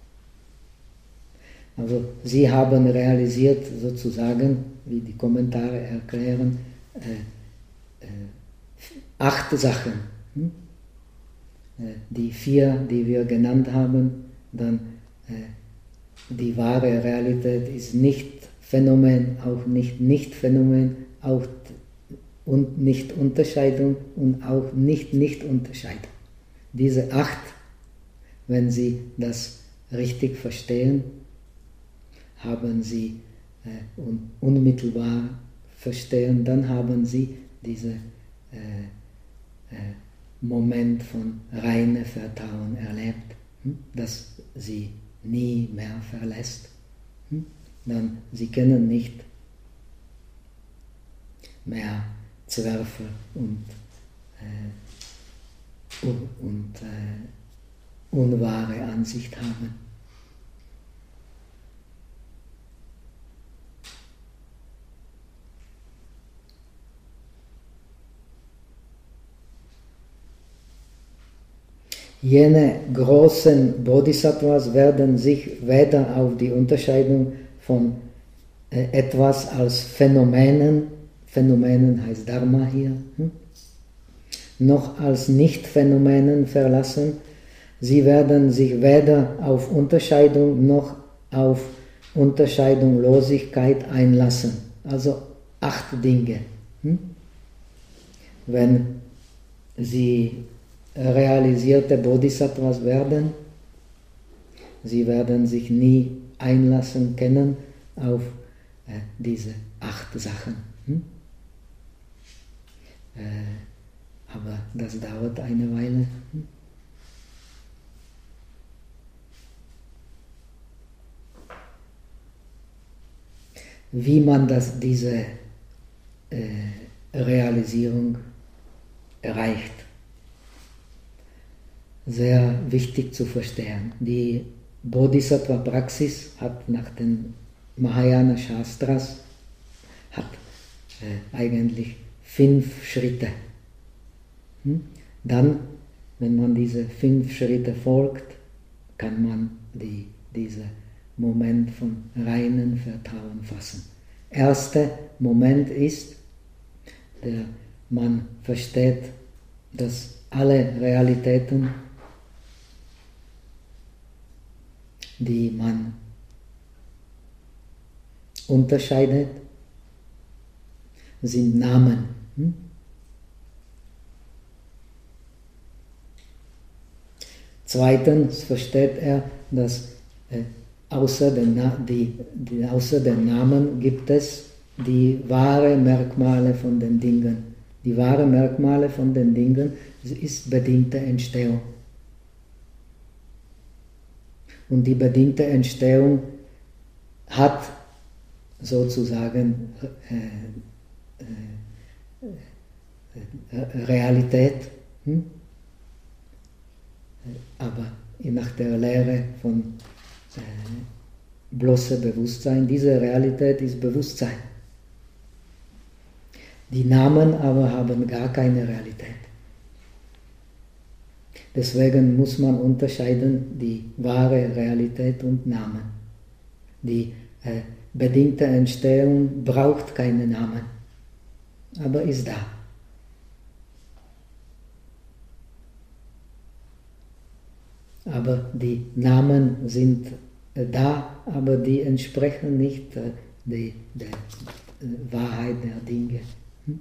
[SPEAKER 1] Also sie haben realisiert sozusagen, wie die Kommentare erklären, äh, äh, acht Sachen. Hm? Äh, die vier, die wir genannt haben, dann äh, die wahre Realität ist nicht Phänomen, auch nicht Nicht-Phänomen, auch und nicht Unterscheidung und auch nicht Nicht-Unterscheidung. Diese acht, wenn Sie das richtig verstehen, haben Sie äh, un, unmittelbar verstehen, dann haben Sie diesen äh, äh, Moment von reinem Vertrauen erlebt, hm? das Sie nie mehr verlässt. Hm? Dann Sie können nicht mehr Zweifel und, äh, und, und äh, unwahre Ansicht haben. Jene großen Bodhisattvas werden sich weder auf die Unterscheidung von äh, etwas als Phänomenen, Phänomenen heißt Dharma hier, hm? noch als Nicht-Phänomenen verlassen. Sie werden sich weder auf Unterscheidung noch auf Unterscheidungslosigkeit einlassen. Also acht Dinge. Hm? Wenn sie realisierte Bodhisattvas werden, sie werden sich nie einlassen können auf äh, diese acht Sachen. Hm? Äh, aber das dauert eine Weile. Hm? Wie man das, diese äh, Realisierung erreicht. Sehr wichtig zu verstehen. Die Bodhisattva-Praxis hat nach den Mahayana Shastras hat, äh, eigentlich fünf Schritte. Hm? Dann, wenn man diese fünf Schritte folgt, kann man die, diesen Moment von reinem Vertrauen fassen. Erster Moment ist, der man versteht, dass alle Realitäten, die man unterscheidet, sind Namen. Hm? Zweitens versteht er, dass äh, außer, den die, die, außer den Namen gibt es die wahren Merkmale von den Dingen. Die wahren Merkmale von den Dingen ist bedingte Entstehung. Und die bedingte Entstehung hat sozusagen äh, äh, äh, Realität, hm? aber nach der Lehre von äh, bloßem Bewusstsein, diese Realität ist Bewusstsein. Die Namen aber haben gar keine Realität. Deswegen muss man unterscheiden die wahre Realität und Namen. Die äh, bedingte Entstehung braucht keine Namen, aber ist da. Aber die Namen sind äh, da, aber die entsprechen nicht äh, die, der äh, Wahrheit der Dinge. Hm?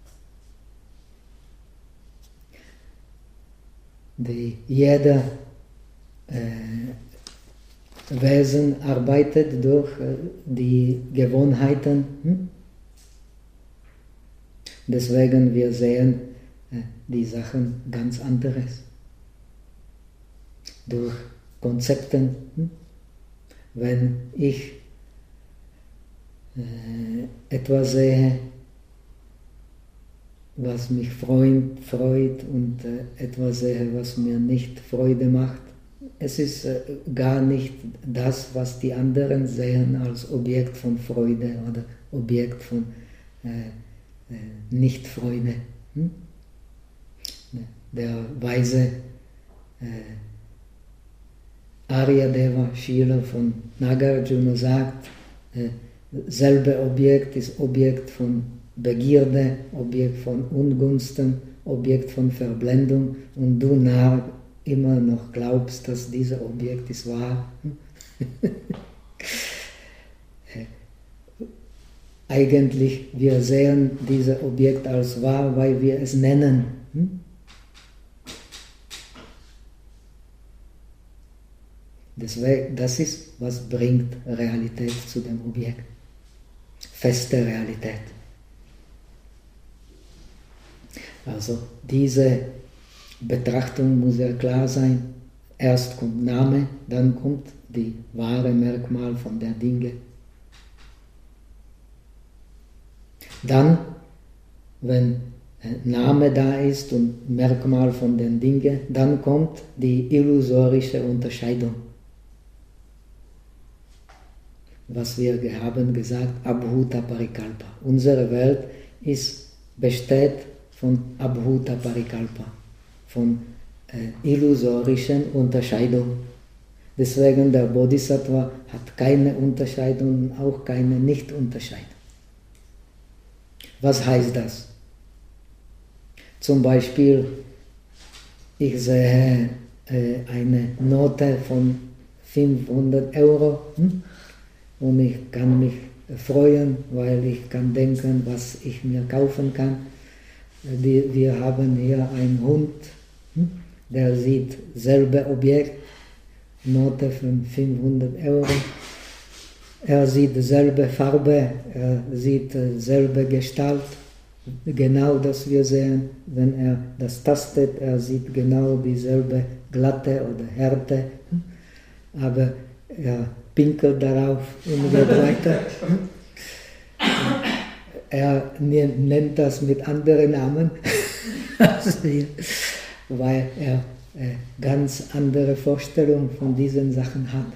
[SPEAKER 1] Die, jeder äh, Wesen arbeitet durch äh, die Gewohnheiten. Hm? Deswegen wir sehen äh, die Sachen ganz anderes. Durch Konzepte. Hm? Wenn ich äh, etwas sehe, was mich freut, freut und äh, etwas sehe, was mir nicht Freude macht, es ist äh, gar nicht das, was die anderen sehen als Objekt von Freude oder Objekt von äh, äh, Nichtfreude. Hm? Der weise äh, Aryadeva, Schüler von Nagarjuna, sagt, äh, selbe Objekt ist Objekt von Begierde, Objekt von Ungunsten, Objekt von Verblendung, und du Narr immer noch glaubst, dass dieser Objekt ist wahr. Eigentlich, wir sehen dieses Objekt als wahr, weil wir es nennen. Deswegen, das ist, was bringt Realität zu dem Objekt. Feste Realität. Also diese Betrachtung muss ja klar sein. Erst kommt Name, dann kommt die wahre Merkmal von der Dinge. Dann, wenn Name da ist und Merkmal von den Dingen, dann kommt die illusorische Unterscheidung. Was wir haben gesagt, Abhuta Parikalpa. Unsere Welt ist, besteht von Abhuta Parikalpa, von äh, illusorischen Unterscheidung. Deswegen der Bodhisattva hat keine Unterscheidung, auch keine Nicht-Unterscheidung. Was heißt das? Zum Beispiel, ich sehe äh, eine Note von fünfhundert Euro, hm? Und ich kann mich freuen, weil ich kann denken, was ich mir kaufen kann. Die, wir haben hier einen Hund, hm? Der sieht selbe Objekt, Note von fünfhundert Euro. Er sieht dieselbe Farbe, er sieht dieselbe Gestalt, genau das wir sehen. Wenn er das tastet, er sieht genau dieselbe Glatte oder Härte, aber er pinkelt darauf und geht weiter. Er nennt das mit anderen Namen, weil er ganz andere Vorstellungen von diesen Sachen hat.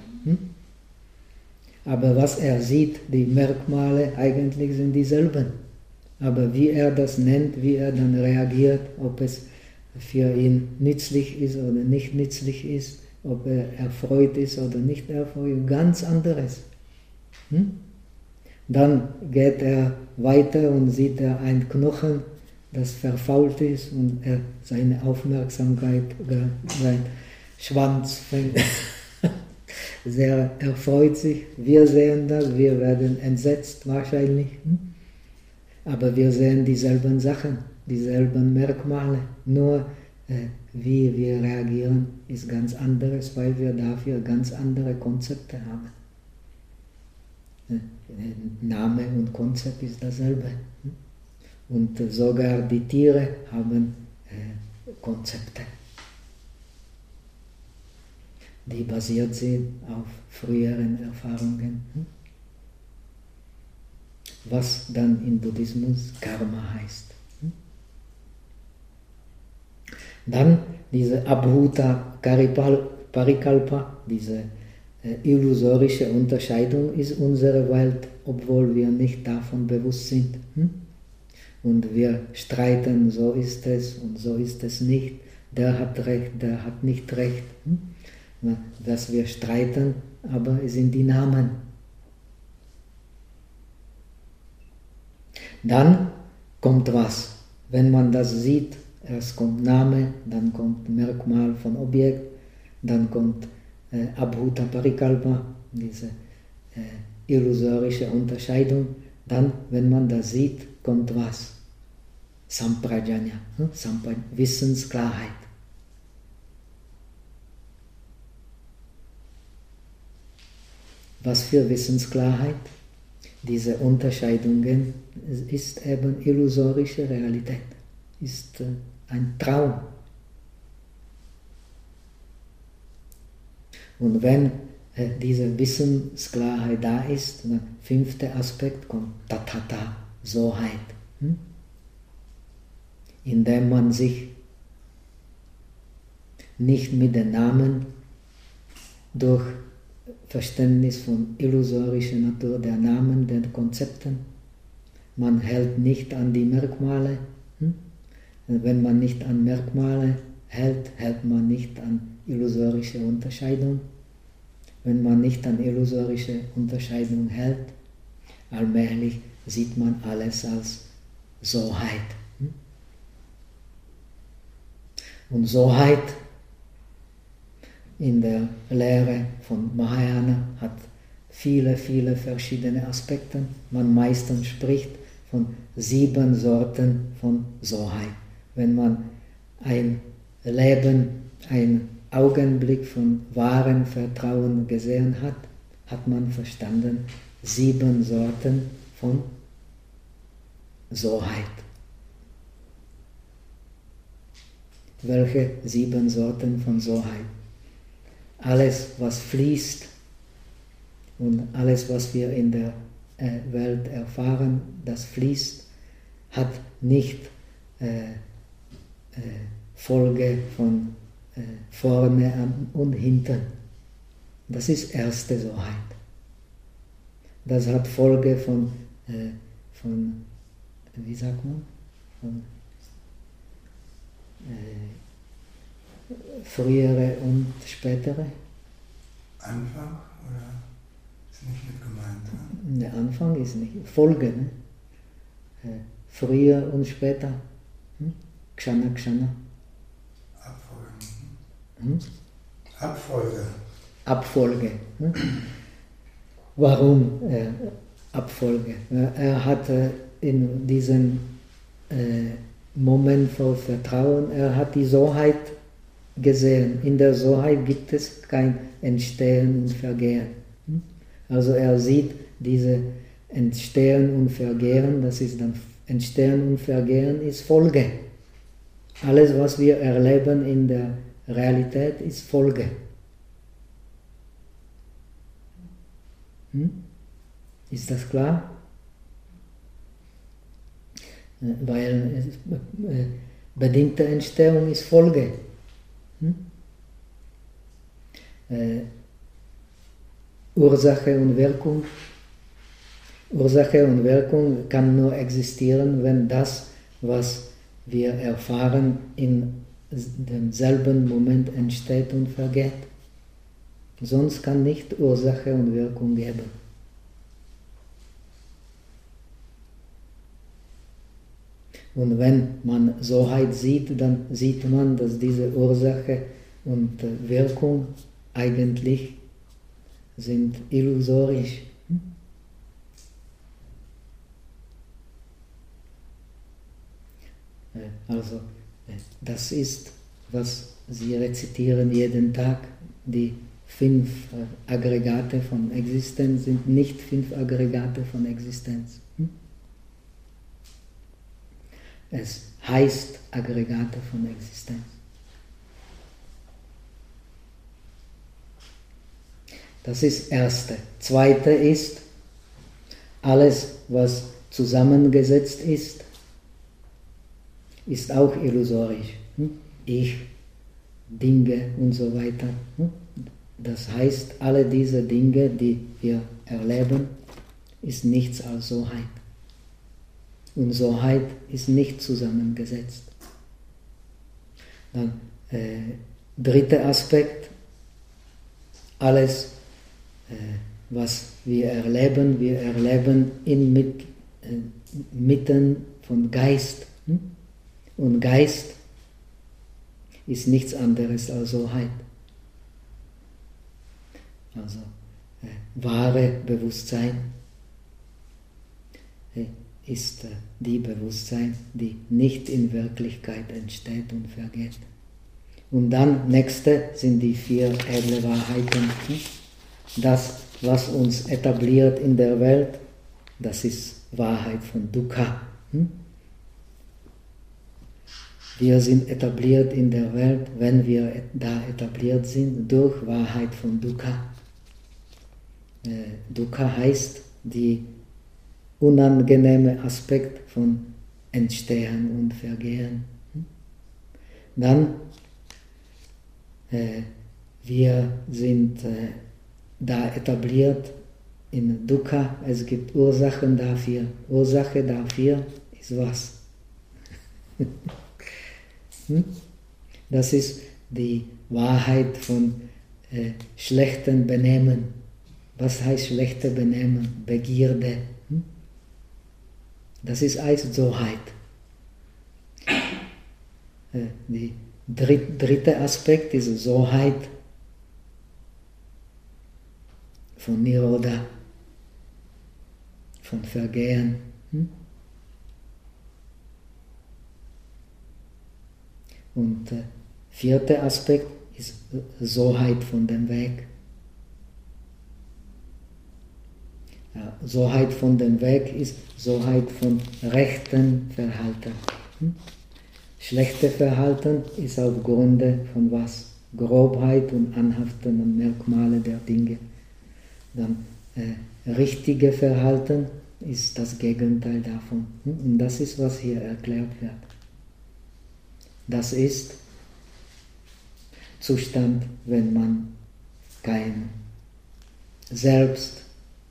[SPEAKER 1] Aber was er sieht, die Merkmale, eigentlich sind dieselben. Aber wie er das nennt, wie er dann reagiert, ob es für ihn nützlich ist oder nicht nützlich ist, ob er erfreut ist oder nicht erfreut, ganz anderes. Hm? Dann geht er weiter und sieht er ein Knochen, das verfault ist, und er seine Aufmerksamkeit, sein Schwanz fängt sehr erfreut sich. Wir sehen das, wir werden entsetzt wahrscheinlich. Hm? Aber wir sehen dieselben Sachen, dieselben Merkmale. Nur äh, wie wir reagieren, ist ganz anderes, weil wir dafür ganz andere Konzepte haben. Äh, Name und Konzept ist dasselbe. Hm? Und äh, sogar die Tiere haben äh, Konzepte, die basiert sind auf früheren Erfahrungen. Hm? Was dann im Buddhismus Karma heißt. Hm? Dann diese Abhuta Parikalpa, diese äh, illusorische Unterscheidung ist unsere Welt, obwohl wir nicht davon bewusst sind. Hm? Und wir streiten, so ist es und so ist es nicht, der hat recht, der hat nicht recht. Hm? Dass wir streiten, aber es sind die Namen. Dann kommt was. Wenn man das sieht, erst kommt Name, dann kommt Merkmal von Objekt, dann kommt äh, Abhuta Parikalpa, diese äh, illusorische Unterscheidung. Dann, wenn man das sieht, kommt was? Samprajanya, hm? Sampraj- Wissensklarheit. Was für Wissensklarheit? Diese Unterscheidungen ist eben illusorische Realität, ist ein Traum. Und wenn äh, diese Wissensklarheit da ist, der fünfte Aspekt kommt Tathata, Soheit. Hm? Indem man sich nicht mit den Namen durch Verständnis von illusorischer Natur der Namen, der Konzepten. Man hält nicht an die Merkmale. Hm? Wenn man nicht an Merkmale hält, hält man nicht an illusorische Unterscheidung. Wenn man nicht an illusorische Unterscheidung hält, allmählich sieht man alles als Soheit. Hm? Und Soheit in der Lehre von Mahayana hat viele, viele verschiedene Aspekte. Man meistens spricht von sieben Sorten von Soheit. Wenn man ein Leben, ein Augenblick von wahrem Vertrauen gesehen hat, hat man verstanden, sieben Sorten von Soheit. Welche sieben Sorten von Soheit? Alles, was fließt und alles, was wir in der äh, Welt erfahren, das fließt, hat nicht äh, äh, Folge von äh, vorne und hinten. Das ist erste Soheit. Das hat Folge von, äh, von wie sagt man, von äh, frühere und spätere?
[SPEAKER 3] Anfang oder ist nicht mit gemeint?
[SPEAKER 1] Ne? Der Anfang ist nicht. Folge, ne? Äh, früher und später. Hm? Kshana, Kshana.
[SPEAKER 3] Abfolge.
[SPEAKER 1] Hm?
[SPEAKER 3] Abfolge.
[SPEAKER 1] Abfolge. Hm? Warum äh, Abfolge? Er hatte in diesem äh, Moment von Vertrauen, er hat die Soheit gesehen. In der Soheit gibt es kein Entstehen und Vergehen. Also er sieht diese Entstehen und Vergehen, das ist dann Entstehen und Vergehen ist Folge. Alles, was wir erleben in der Realität, ist Folge. Hm? Ist das klar? Weil äh, bedingte Entstehung ist Folge. Hm? Äh, Ursache und Wirkung. Ursache und Wirkung kann nur existieren, wenn das, was wir erfahren, in demselben Moment entsteht und vergeht. Sonst kann nicht Ursache und Wirkung geben. Und wenn man Soheit sieht, dann sieht man, dass diese Ursache und Wirkung eigentlich sind illusorisch. Also, das ist, was Sie rezitieren jeden Tag. Die fünf Aggregate von Existenz sind nicht fünf Aggregate von Existenz. Es heißt Aggregate von Existenz. Das ist das Erste. Zweite ist, alles, was zusammengesetzt ist, ist auch illusorisch. Ich, Dinge und so weiter. Das heißt, alle diese Dinge, die wir erleben, ist nichts als Soheit. Und Soheit ist nicht zusammengesetzt. Dann äh, dritter Aspekt, alles, äh, was wir erleben, wir erleben inmitten äh, von Geist. Hm? Und Geist ist nichts anderes als Soheit. Also äh, wahre Bewusstsein äh, ist äh, die Bewusstsein, die nicht in Wirklichkeit entsteht und vergeht. Und dann, nächste, sind die vier edle Wahrheiten. Das, was uns etabliert in der Welt, das ist Wahrheit von Dukkha. Wir sind etabliert in der Welt, wenn wir da etabliert sind, durch Wahrheit von Dukkha. Äh, Dukkha heißt die unangenehme Aspekt von Entstehen und Vergehen. Dann äh, wir sind äh, da etabliert in Dukkha, es gibt Ursachen dafür. Ursache dafür ist was? hm? Das ist die Wahrheit von äh, schlechten Benehmen. Was heißt schlechte Benehmen? Begierde. Hm? Das ist Eiszoheit. Äh, die dritt, dritte Aspekt ist Soheit von Nirodha, von Vergehen. Hm? Und äh, vierter Aspekt ist Soheit von dem Weg. Ja, Soheit von dem Weg ist Soheit von rechten Verhalten. Hm? Schlechte Verhalten ist aufgrund von was? Grobheit und anhaftenden Merkmale der Dinge. Dann äh, richtige Verhalten ist das Gegenteil davon. Hm? Und das ist, was hier erklärt wird. Das ist Zustand, wenn man kein Selbst,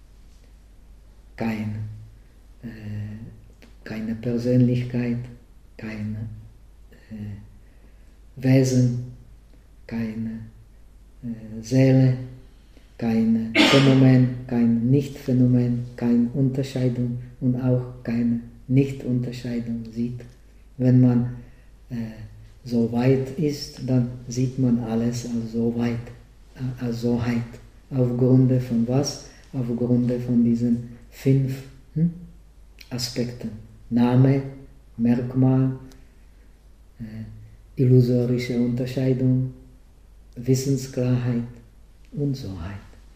[SPEAKER 1] kein, äh, keine Persönlichkeit, kein äh, Wesen, keine äh, Seele, kein Phänomen, kein Nicht-Phänomen, keine Unterscheidung und auch keine Nicht-Unterscheidung sieht. Wenn man äh, so weit ist, dann sieht man alles als so weit, als Soheit. Aufgrund von was? Aufgrund von diesen fünf hm, Aspekten. Name, Merkmal, äh, illusorische Unterscheidung, Wissensklarheit und Soheit.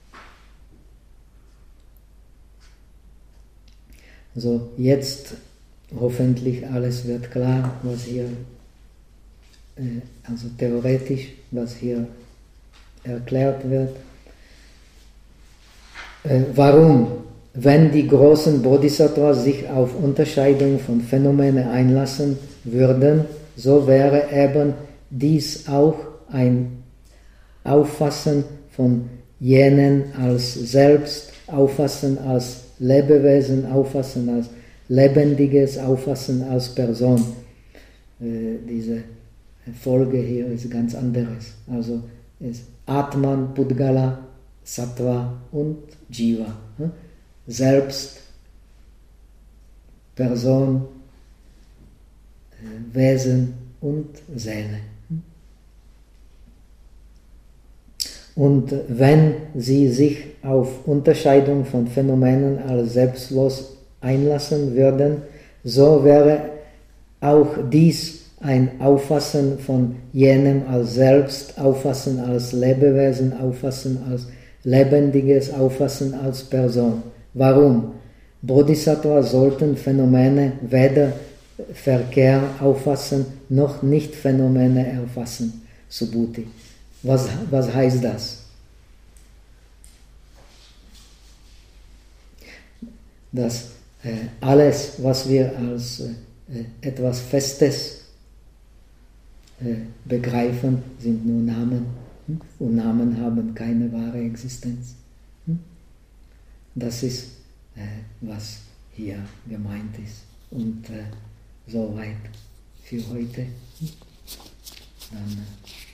[SPEAKER 1] So, jetzt hoffentlich alles wird klar, was hier also theoretisch, was hier erklärt wird. Äh, warum? Wenn die großen Bodhisattvas sich auf Unterscheidung von Phänomenen einlassen würden, so wäre eben dies auch ein Auffassen von jenen als Selbst, Auffassen als Lebewesen, Auffassen als Lebendiges, Auffassen als Person. Äh, diese Folge hier ist ganz anderes. Also ist Atman, Pudgala, Sattva und Jiva. Selbst, Person, Wesen und Seele. Und wenn sie sich auf Unterscheidung von Phänomenen als selbstlos einlassen würden, so wäre auch dies ein Auffassen von jenem als Selbst, Auffassen als Lebewesen, Auffassen als Lebendiges, Auffassen als Person. Warum? Bodhisattvas sollten Phänomene weder Verkehr auffassen, noch Nicht-Phänomene erfassen. Subhuti. Was, was heißt das? Dass äh, alles, was wir als äh, etwas Festes begreifen, sind nur Namen. Und Namen haben keine wahre Existenz. Das ist, was hier gemeint ist. Und soweit für heute. Dann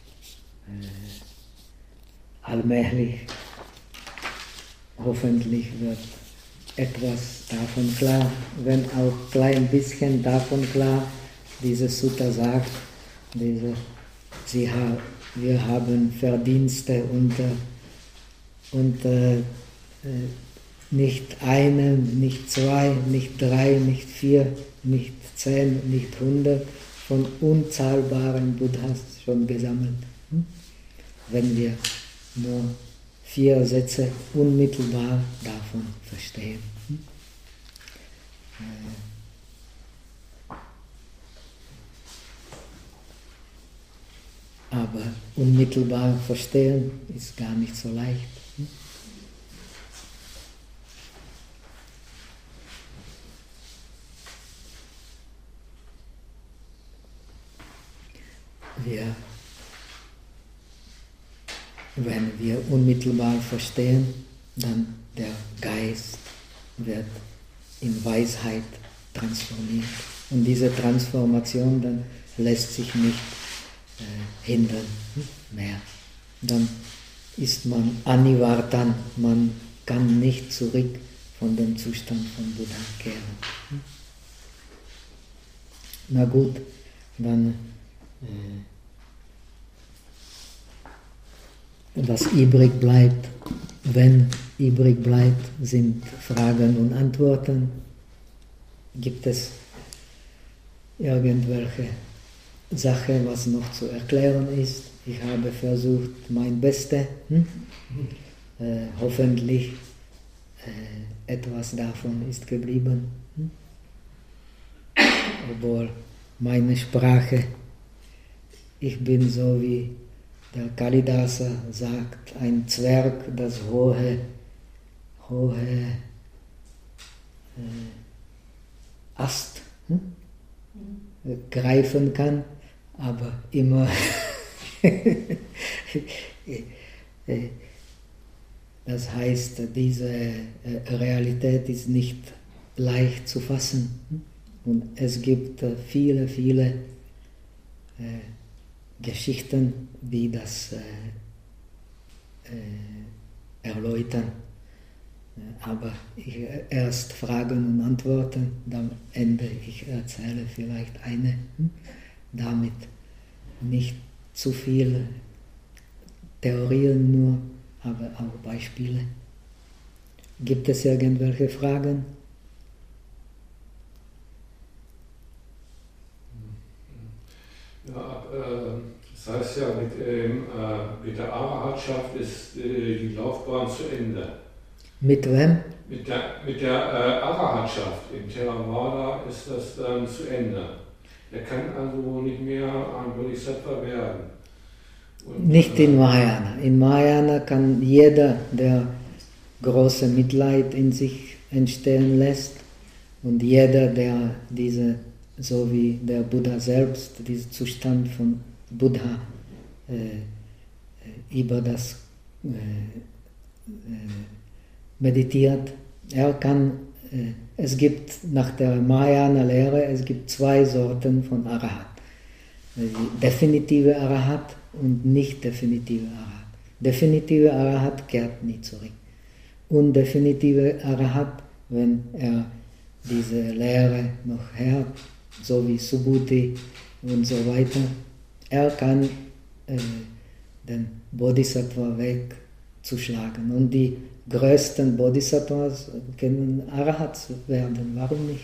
[SPEAKER 1] äh, allmählich, hoffentlich wird etwas davon klar, wenn auch ein klein bisschen davon klar, dieses Sutta sagt, diese, sie ha, wir haben Verdienste und, und äh, nicht eine, nicht zwei, nicht drei, nicht vier, nicht zehn, nicht hundert von unzahlbaren Buddhas schon gesammelt. Wenn wir nur vier Sätze unmittelbar davon verstehen. Aber unmittelbar verstehen ist gar nicht so leicht. Wir wenn wir unmittelbar verstehen, dann der Geist wird in Weisheit transformiert. Und diese Transformation dann lässt sich nicht äh, hindern mehr. Dann ist man anivartan, man kann nicht zurück von dem Zustand von Buddha kehren. Na gut, dann äh, was übrig bleibt, wenn übrig bleibt, sind Fragen und Antworten. Gibt es irgendwelche Sache, was noch zu erklären ist? Ich habe versucht, mein Bestes. Hm? Äh, hoffentlich äh, etwas davon ist geblieben. Hm? Obwohl meine Sprache, ich bin so wie der Kalidasa sagt, ein Zwerg, das hohe, hohe äh, Ast hm? mhm. greifen kann, aber immer das heißt, diese Realität ist nicht leicht zu fassen. Und es gibt viele, viele äh, Geschichten, die das äh, äh, erläutern. Aber ich erst Fragen und Antworten, dann Ende ich erzähle vielleicht eine, damit nicht zu viel Theorien nur, aber auch Beispiele. Gibt es irgendwelche Fragen?
[SPEAKER 4] Ja, äh, das heißt ja, mit, ähm, äh, mit der Arahatschaft ist äh, die Laufbahn zu Ende.
[SPEAKER 1] Mit wem?
[SPEAKER 4] Mit der, mit der äh, Arahatschaft in Theravada ist das dann zu Ende. Er kann also nicht mehr ein Bodhisattva werden. Und,
[SPEAKER 1] nicht
[SPEAKER 4] äh,
[SPEAKER 1] in Mahayana. In Mahayana kann jeder, der große Mitleid in sich entstehen lässt, und jeder, der diese, so wie der Buddha selbst, diesen Zustand von Buddha äh, über das äh, äh, meditiert, er kann, äh, es gibt nach der Mahayana-Lehre, es gibt zwei Sorten von Arahat. Die definitive Arahat und nicht definitive Arahat. Definitive Arahat kehrt nie zurück. Undefinitive Arahat, wenn er diese Lehre noch hört, so wie Subhuti und so weiter, er kann äh, den Bodhisattva-Weg zuschlagen. Und die größten Bodhisattvas können Arahats werden. Warum nicht?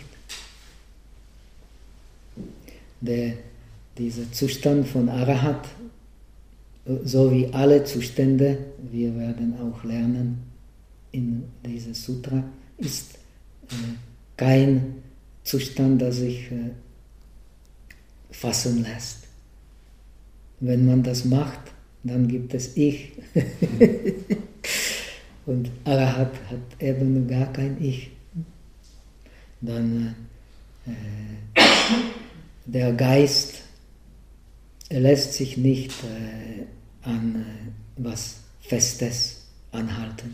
[SPEAKER 1] Der, dieser Zustand von Arahat, so wie alle Zustände, wir werden auch lernen in diesem Sutra, ist äh, kein Zustand, der sich äh, fassen lässt. Wenn man das macht, dann gibt es Ich. Und Arahat hat eben gar kein Ich. Dann äh, der Geist lässt sich nicht äh, an äh, was Festes anhalten.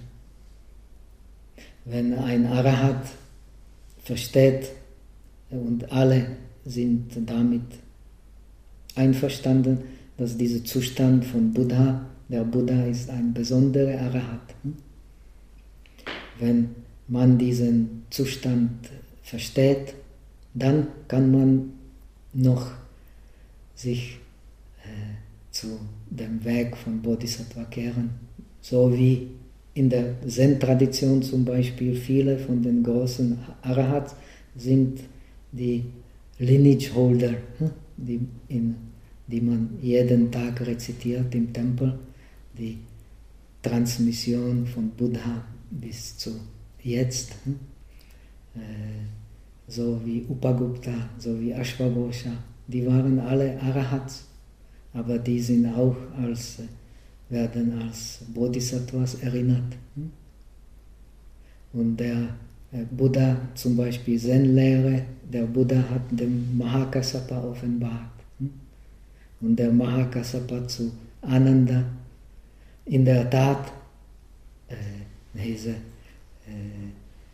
[SPEAKER 1] Wenn ein Arahat versteht und alle sind damit einverstanden, dass dieser Zustand von Buddha, der Buddha ist ein besonderer Arahat. Wenn man diesen Zustand versteht, dann kann man noch sich äh, zu dem Weg von Bodhisattva kehren, so wie in der Zen-Tradition zum Beispiel viele von den großen Arahats sind die Lineage Holder, die, in, die man jeden Tag rezitiert im Tempel, die Transmission von Buddha bis zu jetzt, äh, so wie Upagupta, so wie Ashwagosha, die waren alle Arahats, aber die sind auch als werden als Bodhisattvas erinnert. Und der Buddha, zum Beispiel Zen-Lehre, der Buddha hat den Mahakassapa offenbart. Und der Mahakassapa zu Ananda in der Tat, äh, diese äh,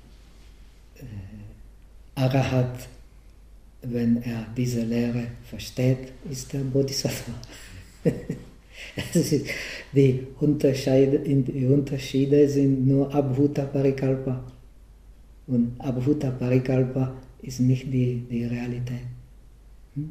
[SPEAKER 1] äh, Arahat, wenn er diese Lehre versteht, ist er Bodhisattva. Die Unterschiede, die Unterschiede sind nur Abhuta Parikalpa. Und Abhuta Parikalpa ist nicht die, die Realität. Hm?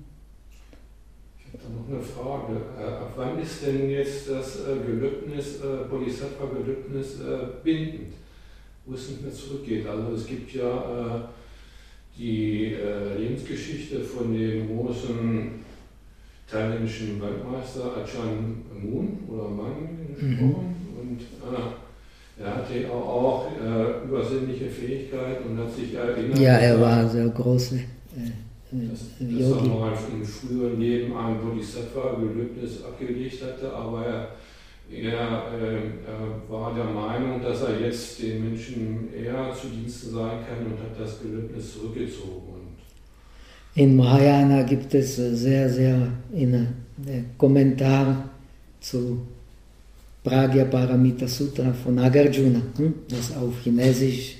[SPEAKER 4] Ich habe noch eine Frage. Ab wann ist denn jetzt das Gelübnis, Bodhisattva-Gelübnis bindend, wo es nicht mehr zurückgeht? Also es gibt ja die Lebensgeschichte von dem großen thailändischen Waldmeister Ajahn Mun oder Mann gesprochen. Mhm. Und äh, er hatte ja auch äh, übersinnliche Fähigkeit und hat sich erinnert.
[SPEAKER 1] Ja, er war sehr große äh,
[SPEAKER 4] dass, dass er mal im früheren Leben ein Bodhisattva-Gelübnis abgelegt hatte, aber er, er, äh, er war der Meinung, dass er jetzt den Menschen eher zu Diensten sein kann und hat das Gelübnis zurückgezogen.
[SPEAKER 1] In Mahayana gibt es sehr, sehr in Kommentar zu Pragya-Paramita Sutra von Nagarjuna, das auf Chinesisch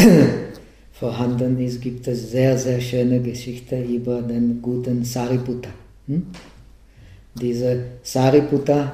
[SPEAKER 1] vorhanden ist, gibt es sehr, sehr schöne Geschichte über den guten Sariputta. Diese Sariputta,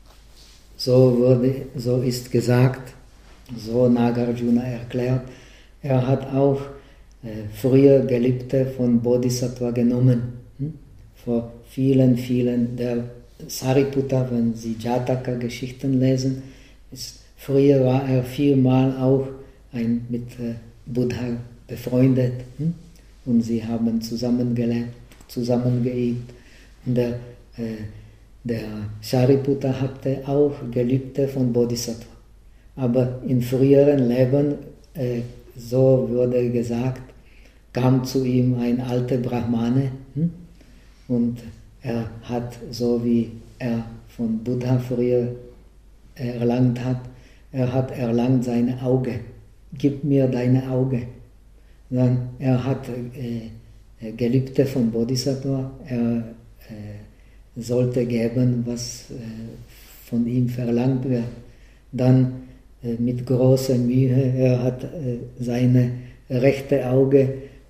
[SPEAKER 1] so, wurde, so ist gesagt, so Nagarjuna erklärt, er hat auch früher Geliebte von Bodhisattva genommen. Hm? Vor vielen, vielen, der Sariputta, wenn Sie Jataka-Geschichten lesen, ist, früher war er viermal auch ein, mit äh, Buddha befreundet. Hm? Und sie haben zusammengelebt, zusammengeübt. Und der, äh, der Sariputta hatte auch Geliebte von Bodhisattva. Aber in früheren Leben, äh, so wurde gesagt, kam zu ihm ein alter Brahmane hm? und er hat, so wie er von Buddha früher erlangt hat, er hat erlangt seine Auge. Gib mir deine Auge. Dann, er hat äh, Geliebte von Bodhisattva, er äh, sollte geben, was äh, von ihm verlangt wird. Dann mit großer Mühe, er hat äh, seine rechte Auge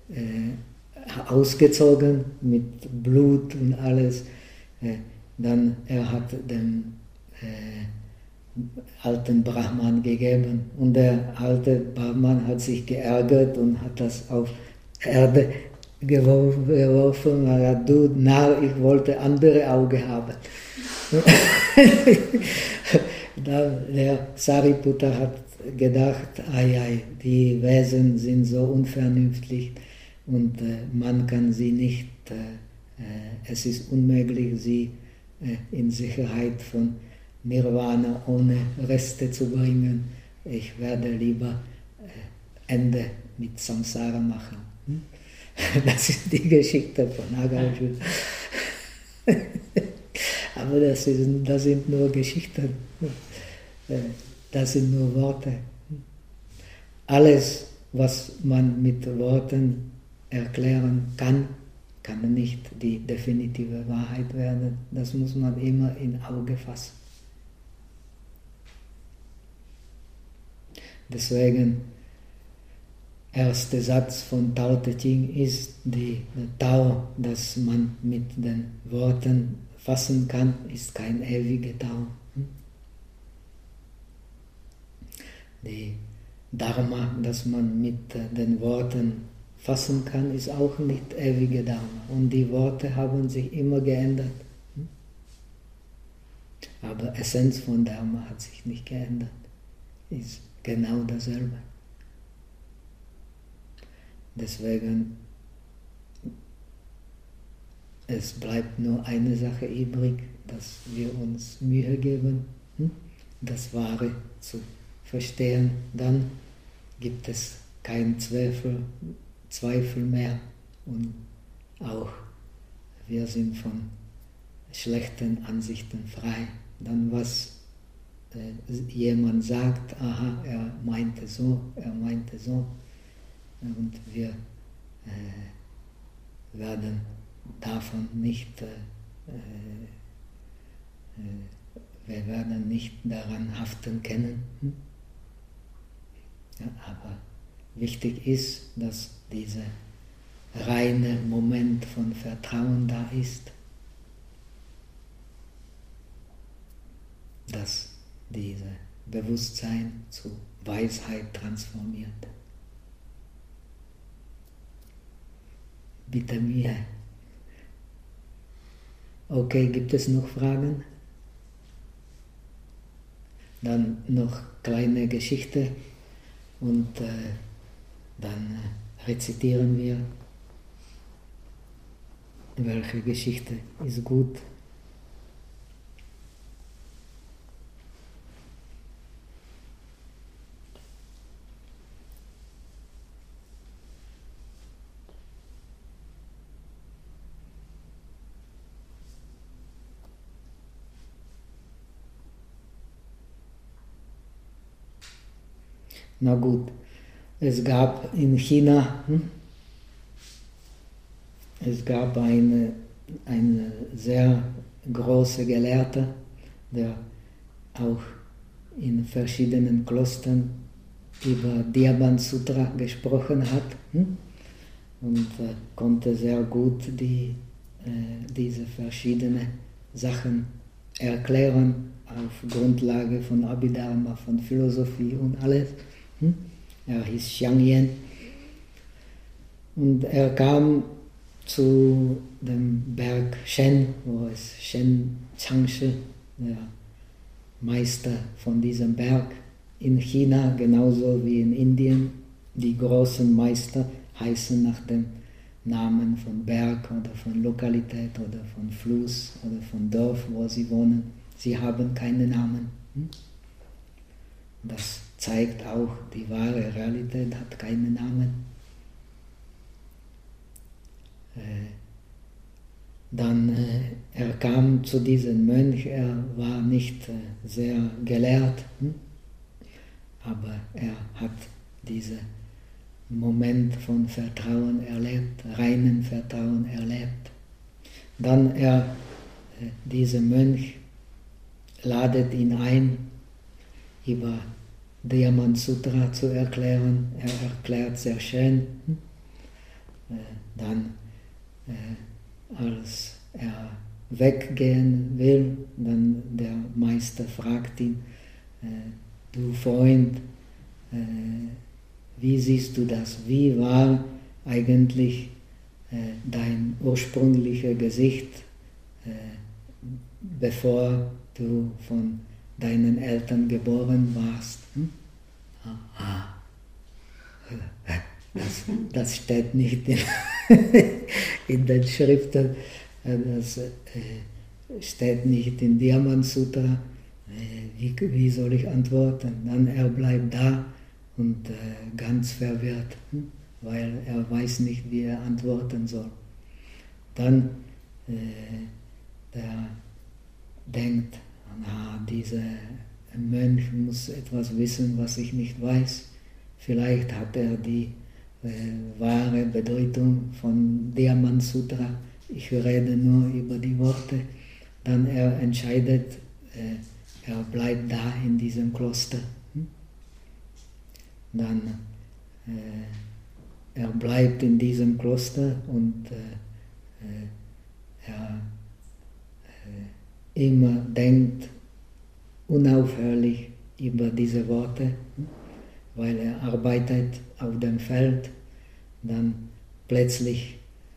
[SPEAKER 1] äh, ausgezogen mit Blut und alles. Äh, dann er hat dem äh, alten Brahman gegeben und der alte Brahman hat sich geärgert und hat das auf Erde geworfen. Er hat, du Narr, ich wollte andere Auge haben. Der Sariputta hat gedacht, ai, ai, die Wesen sind so unvernünftig und äh, man kann sie nicht, äh, es ist unmöglich, sie äh, in Sicherheit von Nirvana ohne Reste zu bringen. Ich werde lieber äh, Ende mit Samsara machen. Hm? Das ist die Geschichte von Nagarjuna. Aber das, ist, das sind nur Geschichten, das sind nur Worte. Alles, was man mit Worten erklären kann, kann nicht die definitive Wahrheit werden. Das muss man immer in Auge fassen. Deswegen, erster Satz von Tao Te Ching ist, die Tao, das man mit den Worten fassen kann, ist kein ewiger Tao. Die Dharma, das man mit den Worten fassen kann, ist auch nicht ewige Dharma. Und die Worte haben sich immer geändert. Aber Essenz von Dharma hat sich nicht geändert. Ist genau dasselbe. Deswegen, es bleibt nur eine Sache übrig, dass wir uns Mühe geben, das Wahre zu verstehen. Dann gibt es keinen Zweifel, Zweifel mehr und auch wir sind von schlechten Ansichten frei. Dann was äh, jemand sagt, aha, er meinte so, er meinte so, und wir äh, werden davon nicht äh, äh, werden nicht daran haften können. Hm? Ja, aber wichtig ist, dass dieser reine Moment von Vertrauen da ist, dass dieses Bewusstsein zu Weisheit transformiert. Bitte mir. Okay, gibt es noch Fragen? Dann noch kleine Geschichte und äh, dann rezitieren wir, welche Geschichte ist gut. Na gut, es gab in China, hm, es gab eine, eine sehr große Gelehrte, der auch in verschiedenen Klostern über Diamant Sutra gesprochen hat, hm, und äh, konnte sehr gut die, äh, diese verschiedenen Sachen erklären auf Grundlage von Abhidharma, von Philosophie und alles. Er hieß Xiang Yan und er kam zu dem Berg Shen, wo es Shen Changshe, der Meister von diesem Berg in China, genauso wie in Indien. Die großen Meister heißen nach dem Namen von Berg oder von Lokalität oder von Fluss oder von Dorf, wo sie wohnen. Sie haben keine Namen. Das zeigt auch, die wahre Realität hat keinen Namen. Äh, dann äh, er kam zu diesem Mönch, er war nicht äh, sehr gelehrt, hm? aber er hat diesen Moment von Vertrauen erlebt, reinen Vertrauen erlebt. Dann er, äh, dieser Mönch ladet ihn ein, über Diamant Sutra zu erklären. Er erklärt sehr schön. Dann, als er weggehen will, dann der Meister fragt ihn, du Freund, wie siehst du das? Wie war eigentlich dein ursprüngliches Gesicht, bevor du von deinen Eltern geboren warst? Hm? Ah, das, das steht nicht in, in den Schriften, das äh, steht nicht in Diamant Sutra. Wie, wie soll ich antworten? Dann er bleibt da und äh, ganz verwirrt, hm? weil er weiß nicht, wie er antworten soll. Dann äh, der denkt, na, dieser Mönch muss etwas wissen, was ich nicht weiß. Vielleicht hat er die äh, wahre Bedeutung von Diamant Sutra. Ich rede nur über die Worte. Dann er entscheidet, äh, er bleibt da in diesem Kloster. Hm? Dann äh, er bleibt in diesem Kloster und äh, äh, er immer denkt unaufhörlich über diese Worte, weil er arbeitet auf dem Feld, dann plötzlich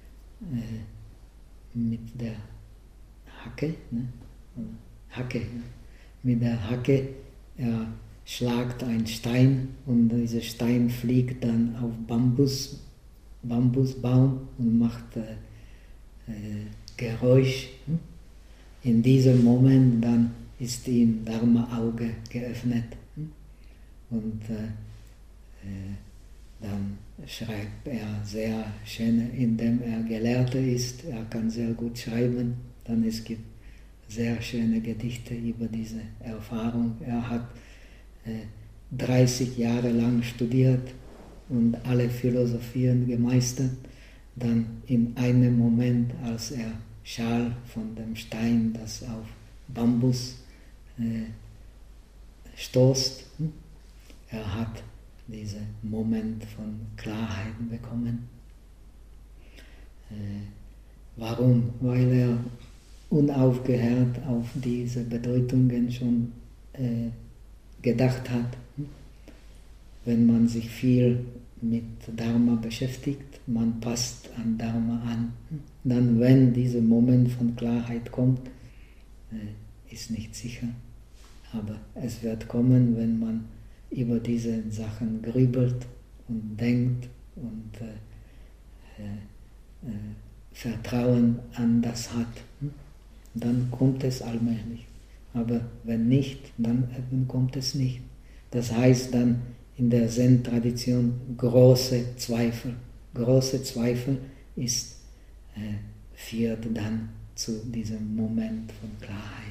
[SPEAKER 1] äh, mit der Hacke, ne? Hacke, ne? mit der Hacke, er schlagt einen Stein und dieser Stein fliegt dann auf Bambus, Bambusbaum und macht äh, äh, Geräusch. Hm? In diesem Moment dann ist ihm Dharma-Auge geöffnet. Und äh, äh, dann schreibt er sehr schön, indem er Gelehrter ist, er kann sehr gut schreiben, dann es gibt sehr schöne Gedichte über diese Erfahrung. Er hat äh, dreißig Jahre lang studiert und alle Philosophien gemeistert. Dann in einem Moment, als er Schal von dem Stein, das auf Bambus äh, stoßt. Er hat diesen Moment von Klarheit bekommen. Äh, warum? Weil er unaufgehört auf diese Bedeutungen schon äh, gedacht hat. Wenn man sich viel mit Dharma beschäftigt, man passt an Dharma an. Dann, wenn dieser Moment von Klarheit kommt, äh, ist nicht sicher. Aber es wird kommen, wenn man über diese Sachen grübelt und denkt und äh, äh, äh, Vertrauen an das hat. Dann kommt es allmählich. Aber wenn nicht, dann eben kommt es nicht. Das heißt dann in der Zen-Tradition große Zweifel. Große Zweifel ist, äh, führt dann zu diesem Moment von Klarheit.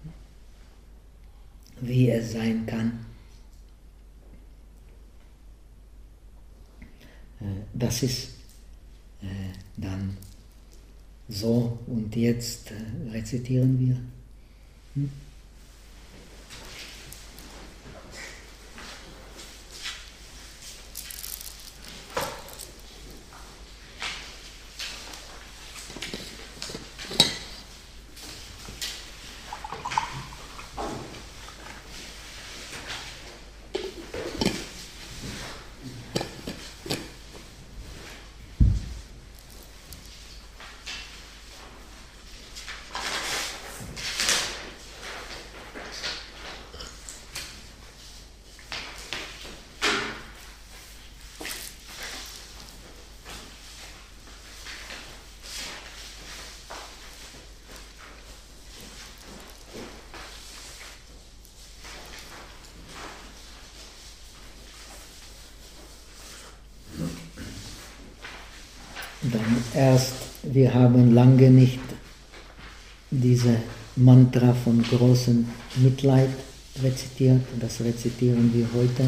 [SPEAKER 1] Wie es sein kann. Äh, das ist äh, dann so, und jetzt äh, rezitieren wir. Hm? Dann erst, wir haben lange nicht diese Mantra von großem Mitleid rezitiert, das rezitieren wir heute.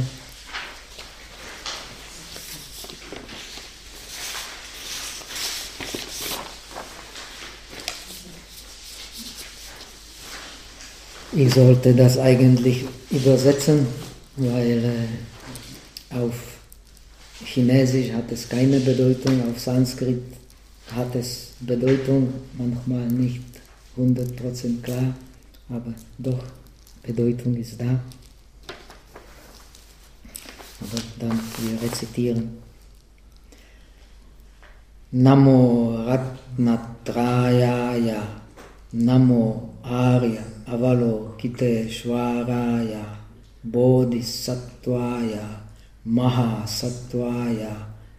[SPEAKER 1] Ich sollte das eigentlich übersetzen, weil äh, auf Chinesisch hat es keine Bedeutung, auf Sanskrit hat es Bedeutung, manchmal nicht hundert Prozent klar, aber doch Bedeutung ist da. Aber dann wir rezitieren. Namo Ratnatrayaya, Namo Arya Avalokiteshvaraya, Bodhisattvaya, Mahasatvaya,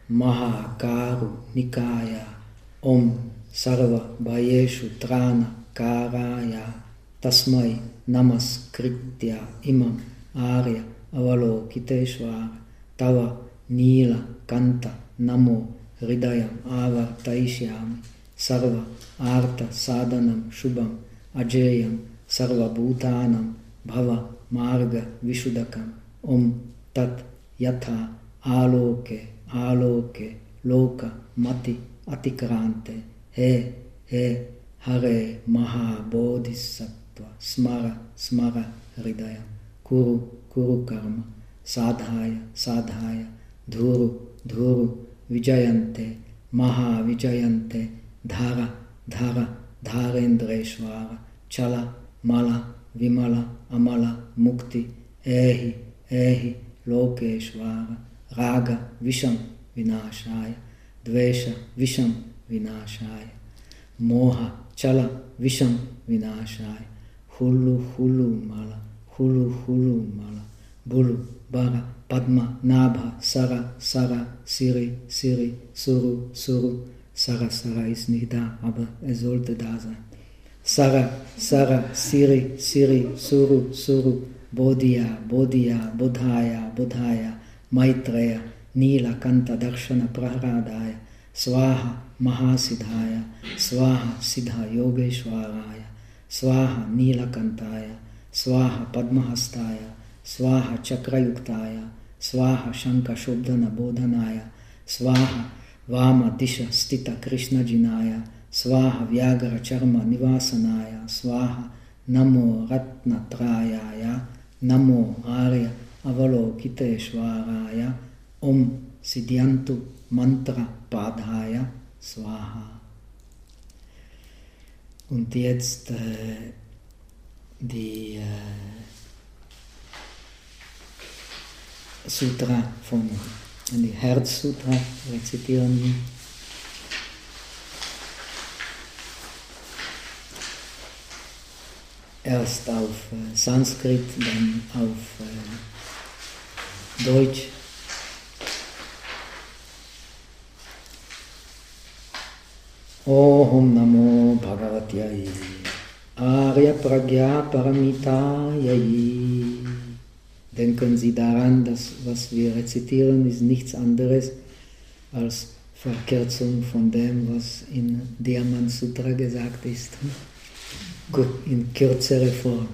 [SPEAKER 1] Mahakarunikaya, Om Sarva Bhayeshu Trana Karaya, Tasmai Namaskritya Imam Arya Avalokiteshvara, Tava Nila Kanta Namo Hridayam Avartaishyami, Sarva Artha Sadhanam Shubham Ajayam Sarva Bhutanam Bhava Marga Vishudakam, Om Tat Yatha aloke aloke loka mati atikrante he he hare maha bodhisattva smara smara hridayam kuru kuru karma sadhaya sadhaya dhuru dhuru vijayante maha vijayante dhara dhara dharendreshvara chala mala vimala amala mukti ehi ehi Lokeshvara, Raga Visham Vinashaya, Dvesha Visham Vinashaya, Moha Chala Visham Vinashaya, Hulu Hulu Mala, Hulu Hulu Mala, Bulu Bara Padma Nabha Sara Sara Siri Siri Suru Suru. Sara Sara ist nicht da, aber es sollte da sein. Sara Sara Siri Siri Suru Suru. Bodhya, Bodhya, Bodhaya, Bodhaya, Maitreya, Nila Kanta Darshana Prahradaya, Swaha Mahasiddhaya, Swaha Siddha Yogeshwaraya, Swaha Nila Kantaya, Swaha Padmahastaya, Swaha Chakrayuktaya, Swaha Shanka Shobdana Bodhanaya, Swaha Vama Disha Stita Krishna Jinaya, Swaha Vyagra Charma Nivasanaya, Swaha Namo Ratnatrayaya, Namo Arya Avalokiteshvaraya, Om Siddhyantu Mantra Padhaya Swaha. Und jetzt äh, die äh, Sutra von, die Herzsutra rezitieren wir. Erst auf äh, Sanskrit, dann auf äh, Deutsch. Om Namo Bhagavatyayi Arya Pragya Paramitayai. Denken Sie daran, dass was wir rezitieren, ist nichts anderes als Verkürzung von dem, was in Diamant Sutra gesagt ist. Gut, in kürzere Form.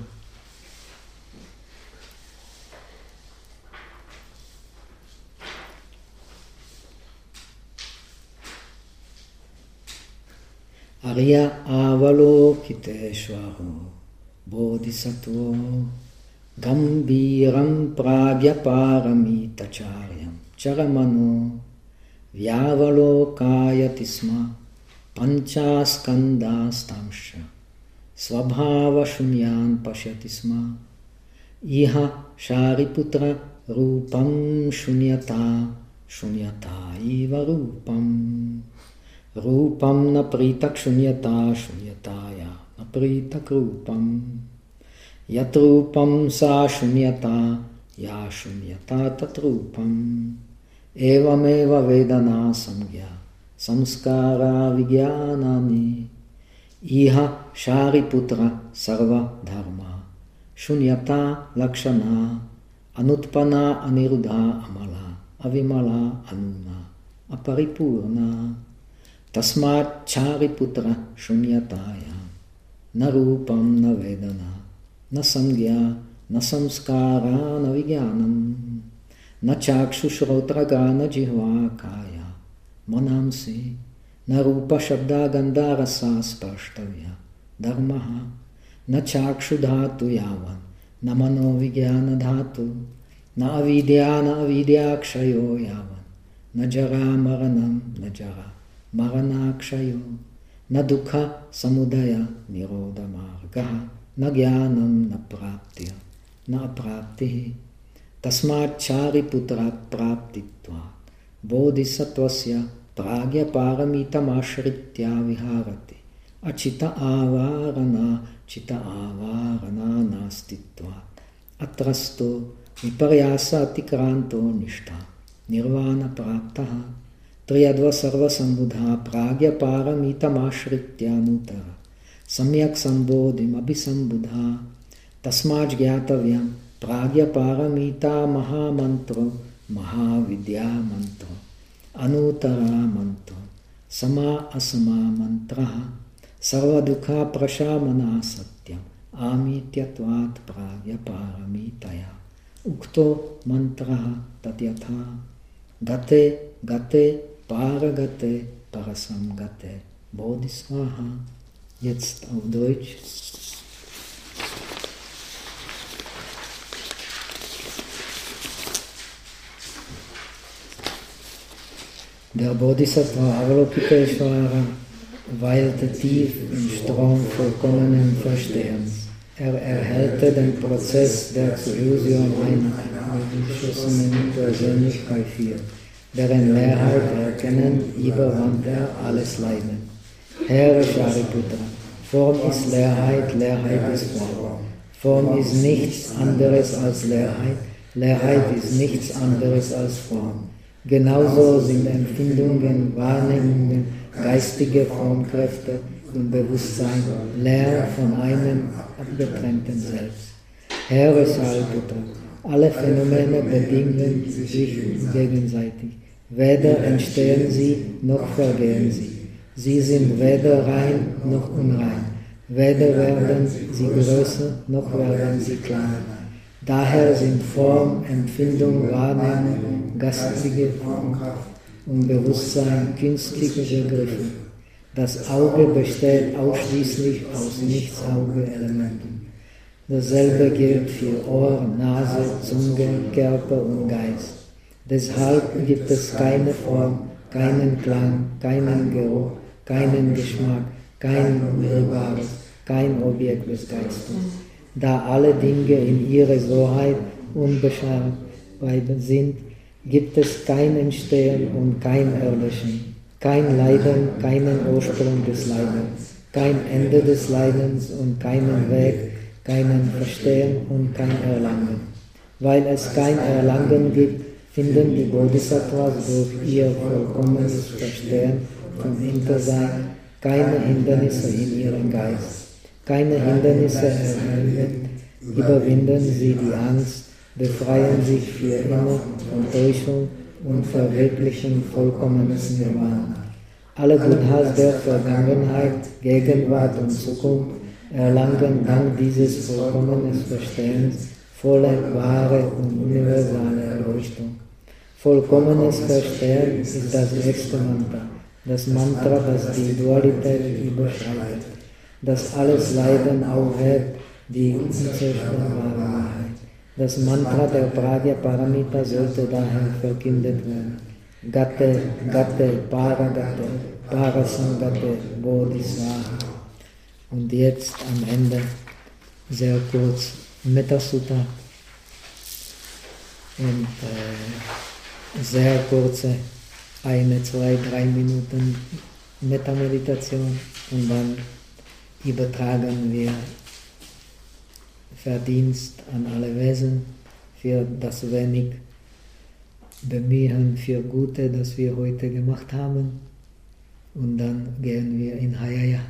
[SPEAKER 1] Arya Avalokiteshvaro Bodhisattva Gambhiram Pragya Paramitacharyam Charamano Vyavalokayati Sma Panchaskandastamsha Svabhava Shunyan Pashyati Sma Iha Shariputra Rupam Shunyata Shunyata Iva Rupam Rupam na pritak shunyata shunyataya na pritak rupam yat rupam sa shunyata ya shunyata tat rupam evameva vedana samgya samskara vigyanani iha shariputra sarva dharma shunyata lakshana anutpana anirudha amala avimala anuna aparipurna Tasmat Chariputra Shunyataya Na Rupam Na Vedana Na Samgya Na Samskara Na Vigyanam Na Chakshushrautraga Na Jihva Kaya Manamsi Na Rupa Shabda Gandharasa Spashtavya Dharmaha Na Chakshudhatu Yavan Na Mano Vigyana Dhatu Na Avidya Na Avidya Kshayo Yavan Na Jara Maranam Na Jara Maranakshayo na dukha samudaya nirodha margaha na jnanam na praptiya na apraptihi tasmat chariputra praptitva bodhisattvasya pragya paramitamasharitya viharati achita avarana chita avarana nastitva atrasto viparyasa atikranto nishta nirvana praptaha Triyadva sarva sambudha pragya paramitamasharitya nutara samyak sambodhim abhisambudha tasmaj gyatavyam pragya paramita mahamantro mahavidya mantro anutara mantro sama asama mantraha sarva dukha prashamana satyam amityatvat pragya paramitaya ukto mantraha tatyatha gate gate Paragate, Parasamgate, Bodhisvaha. Jetzt auf Deutsch. Der Bodhisattva Avalokiteshvara weilte tief im Strom vollkommenen Verstehens. Er erhellte den Prozess, der zur Illusion einer geschlossenen Persönlichkeit führt, deren Mehrheit erkennen, überwand er alles Leiden. Herr Shariputra, Form ist Leerheit, Leerheit ist Form. Form ist nichts anderes als Leerheit, Leerheit ist nichts anderes als Form. Genauso sind Empfindungen, Wahrnehmungen, geistige Formkräfte und Bewusstsein leer von einem abgetrennten Selbst. Herr Shariputra, alle Phänomene bedingen sich gegenseitig. Weder entstehen sie, noch vergehen sie. Sie sind weder rein, noch unrein. Weder werden sie größer, noch werden sie kleiner. Daher sind Form, Empfindung, Wahrnehmung, geistige Formkraft und Bewusstsein künstliche Begriffe. Das Auge besteht ausschließlich aus Nichts-Auge-Elementen. Dasselbe gilt für Ohr, Nase, Zunge, Körper und Geist. Deshalb gibt es keine Form, keinen Klang, keinen Geruch, keinen Geschmack, kein Unmittelbares, kein Objekt des Geistes. Da alle Dinge in ihrer Soheit unbeschränkt sind, gibt es kein Entstehen und kein Erlöschen, kein Leiden, keinen Ursprung des Leidens, kein Ende des Leidens und keinen Weg, keinen Verstehen und kein Erlangen. Weil es kein Erlangen gibt, finden die Bodhisattvas durch ihr vollkommenes Verstehen vom Hintersein keine Hindernisse in ihrem Geist. Keine Hindernisse erhöhen, überwinden sie die Angst, befreien sich für immer von Täuschung und verwirklichen vollkommenes Nirvana. Alle Buddhas der Vergangenheit, Gegenwart und Zukunft erlangen dank dieses vollkommenen Verstehens volle, wahre und universale Erleuchtung. Vollkommenes Verstehen ist das erste Mantra, das Mantra, das die Dualität überschreitet, das alles Leiden aufhebt, die unzerstörbare Wahrheit. Das Mantra der Prajnaparamita sollte daher verkündet werden. Gatte, Gatte, Paragatte, Parasangate, Bodhisattva. Und jetzt am Ende sehr kurz Metta-Sutta und äh, sehr kurze, eine, zwei, drei Minuten Metta-Meditation und dann übertragen wir Verdienst an alle Wesen für das wenig Bemühen für Gute, das wir heute gemacht haben und dann gehen wir in Hayaya.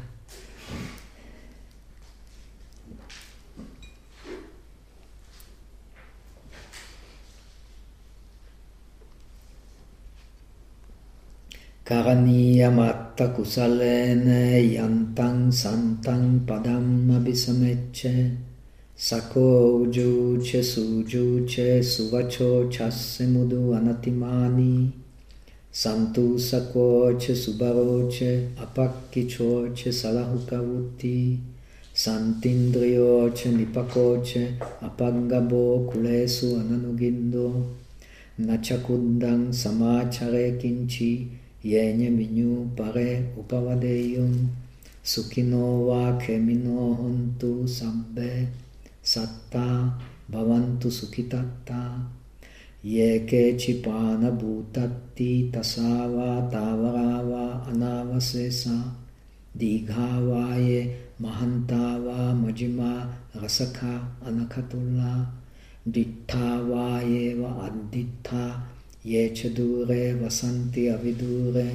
[SPEAKER 1] Karaniyamatta kusalene yantang santang padam abhisamecce sako ujuce sujuce suvacho chasse mudu anatimani santu sakoce subaroce apakkichoce salahukavuti santindrioce nipakoce apagabo kulesu ananugindo nachakundang samachare kinchi Yenye minyu pare upavadeyum Sukino va kemino hontu sabbe Satta bhavantu sukitatta Yeke chipana bhutatti tasava tavarava anavasesa Dighavaye mahantava majima rasakha anakatulla Dittavaye va addittha Ye chadure vasanti avidure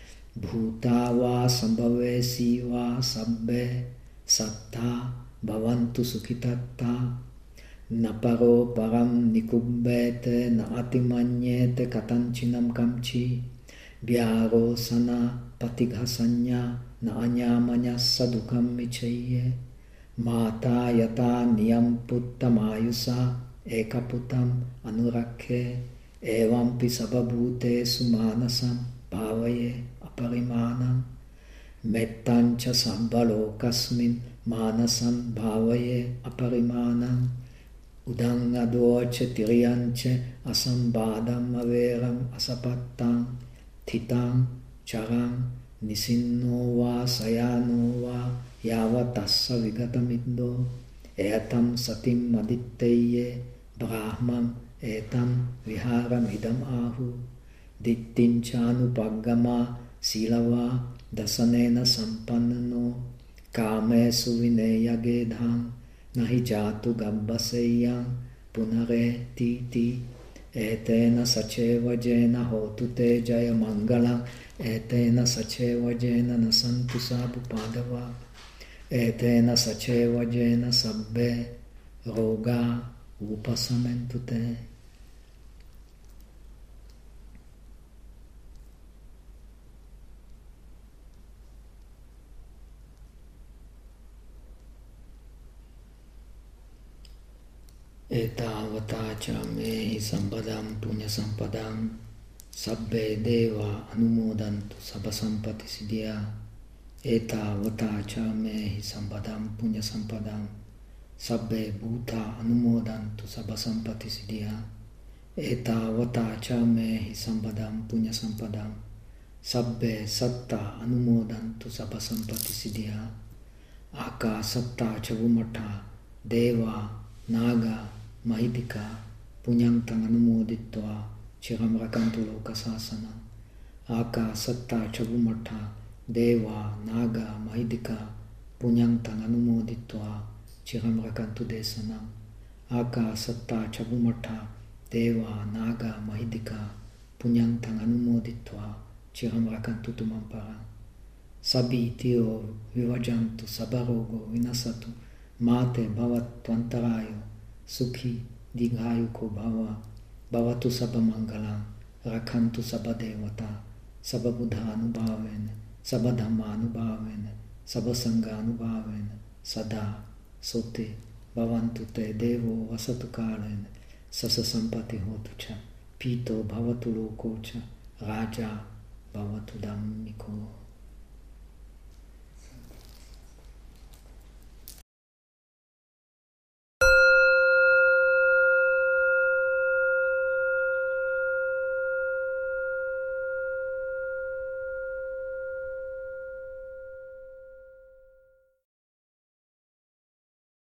[SPEAKER 1] bhutava sambhave siva sabbe satta bhavantu sukhitatta naparo param nikubbete na atimanyete katanchinam kamchi vyaro sana patighasanya na anyamanya sadukam michaye mata yata niyam puttamayusa ekaputam anurakhe Evampi sababhute sumanasam bhavaye aparimanam mettancha sambalokasmin manasam bhavaye aparimanam udang adoche tiriyanche asambadam averam asapattam thitang charam nisinno va sayano va yavatassa vigatamindo etam satim aditteye brahmam Etam viharam idam ahu dittinchanu paggama silava dasanena sampannano kamesu vineya gedham nahi jatu gabbaseyam punare titi etena sacheva jena hotu te jaya mangalam etena sacheva jena nasantu sabu padava etena sacheva jena sabbe roga upasamentu te. Etavata cha me sampadam punya sampadam sabbe deva anumodantu sabbasampati siddhya. Etavata cha me sampadam punya sampadam sabbe bhuta anumodantu sabba sampati siddhya, eta vata cha me hi sampadam punya sampadam, sabbe satta anumodantu sabba sampati siddhya, aka satta chavumatha deva naga mahidika punyantang anumoditva chiram rakantu loka sasana, aka satta chavumatha deva naga mahidika punyantang anumoditva chiram rakantu desanam, aka satta chavumatha deva naga mahidika punyantang anumoditva chiram rakantu tumampara, sabi tio vivajantu sabarogo vinasatu mate bhavat tvantarayo sukhi digayuko bhava bhavatu sabbamangalam rakhantu sabbadevata sabbabuddha anubhavena sabbadhamma anubhavena sabbasanga anubhavena sada sote bhavantu te devo vasatu kalena sasa sampati hotu cha pito bhavatu loko cha raja bhavatu dhammiko.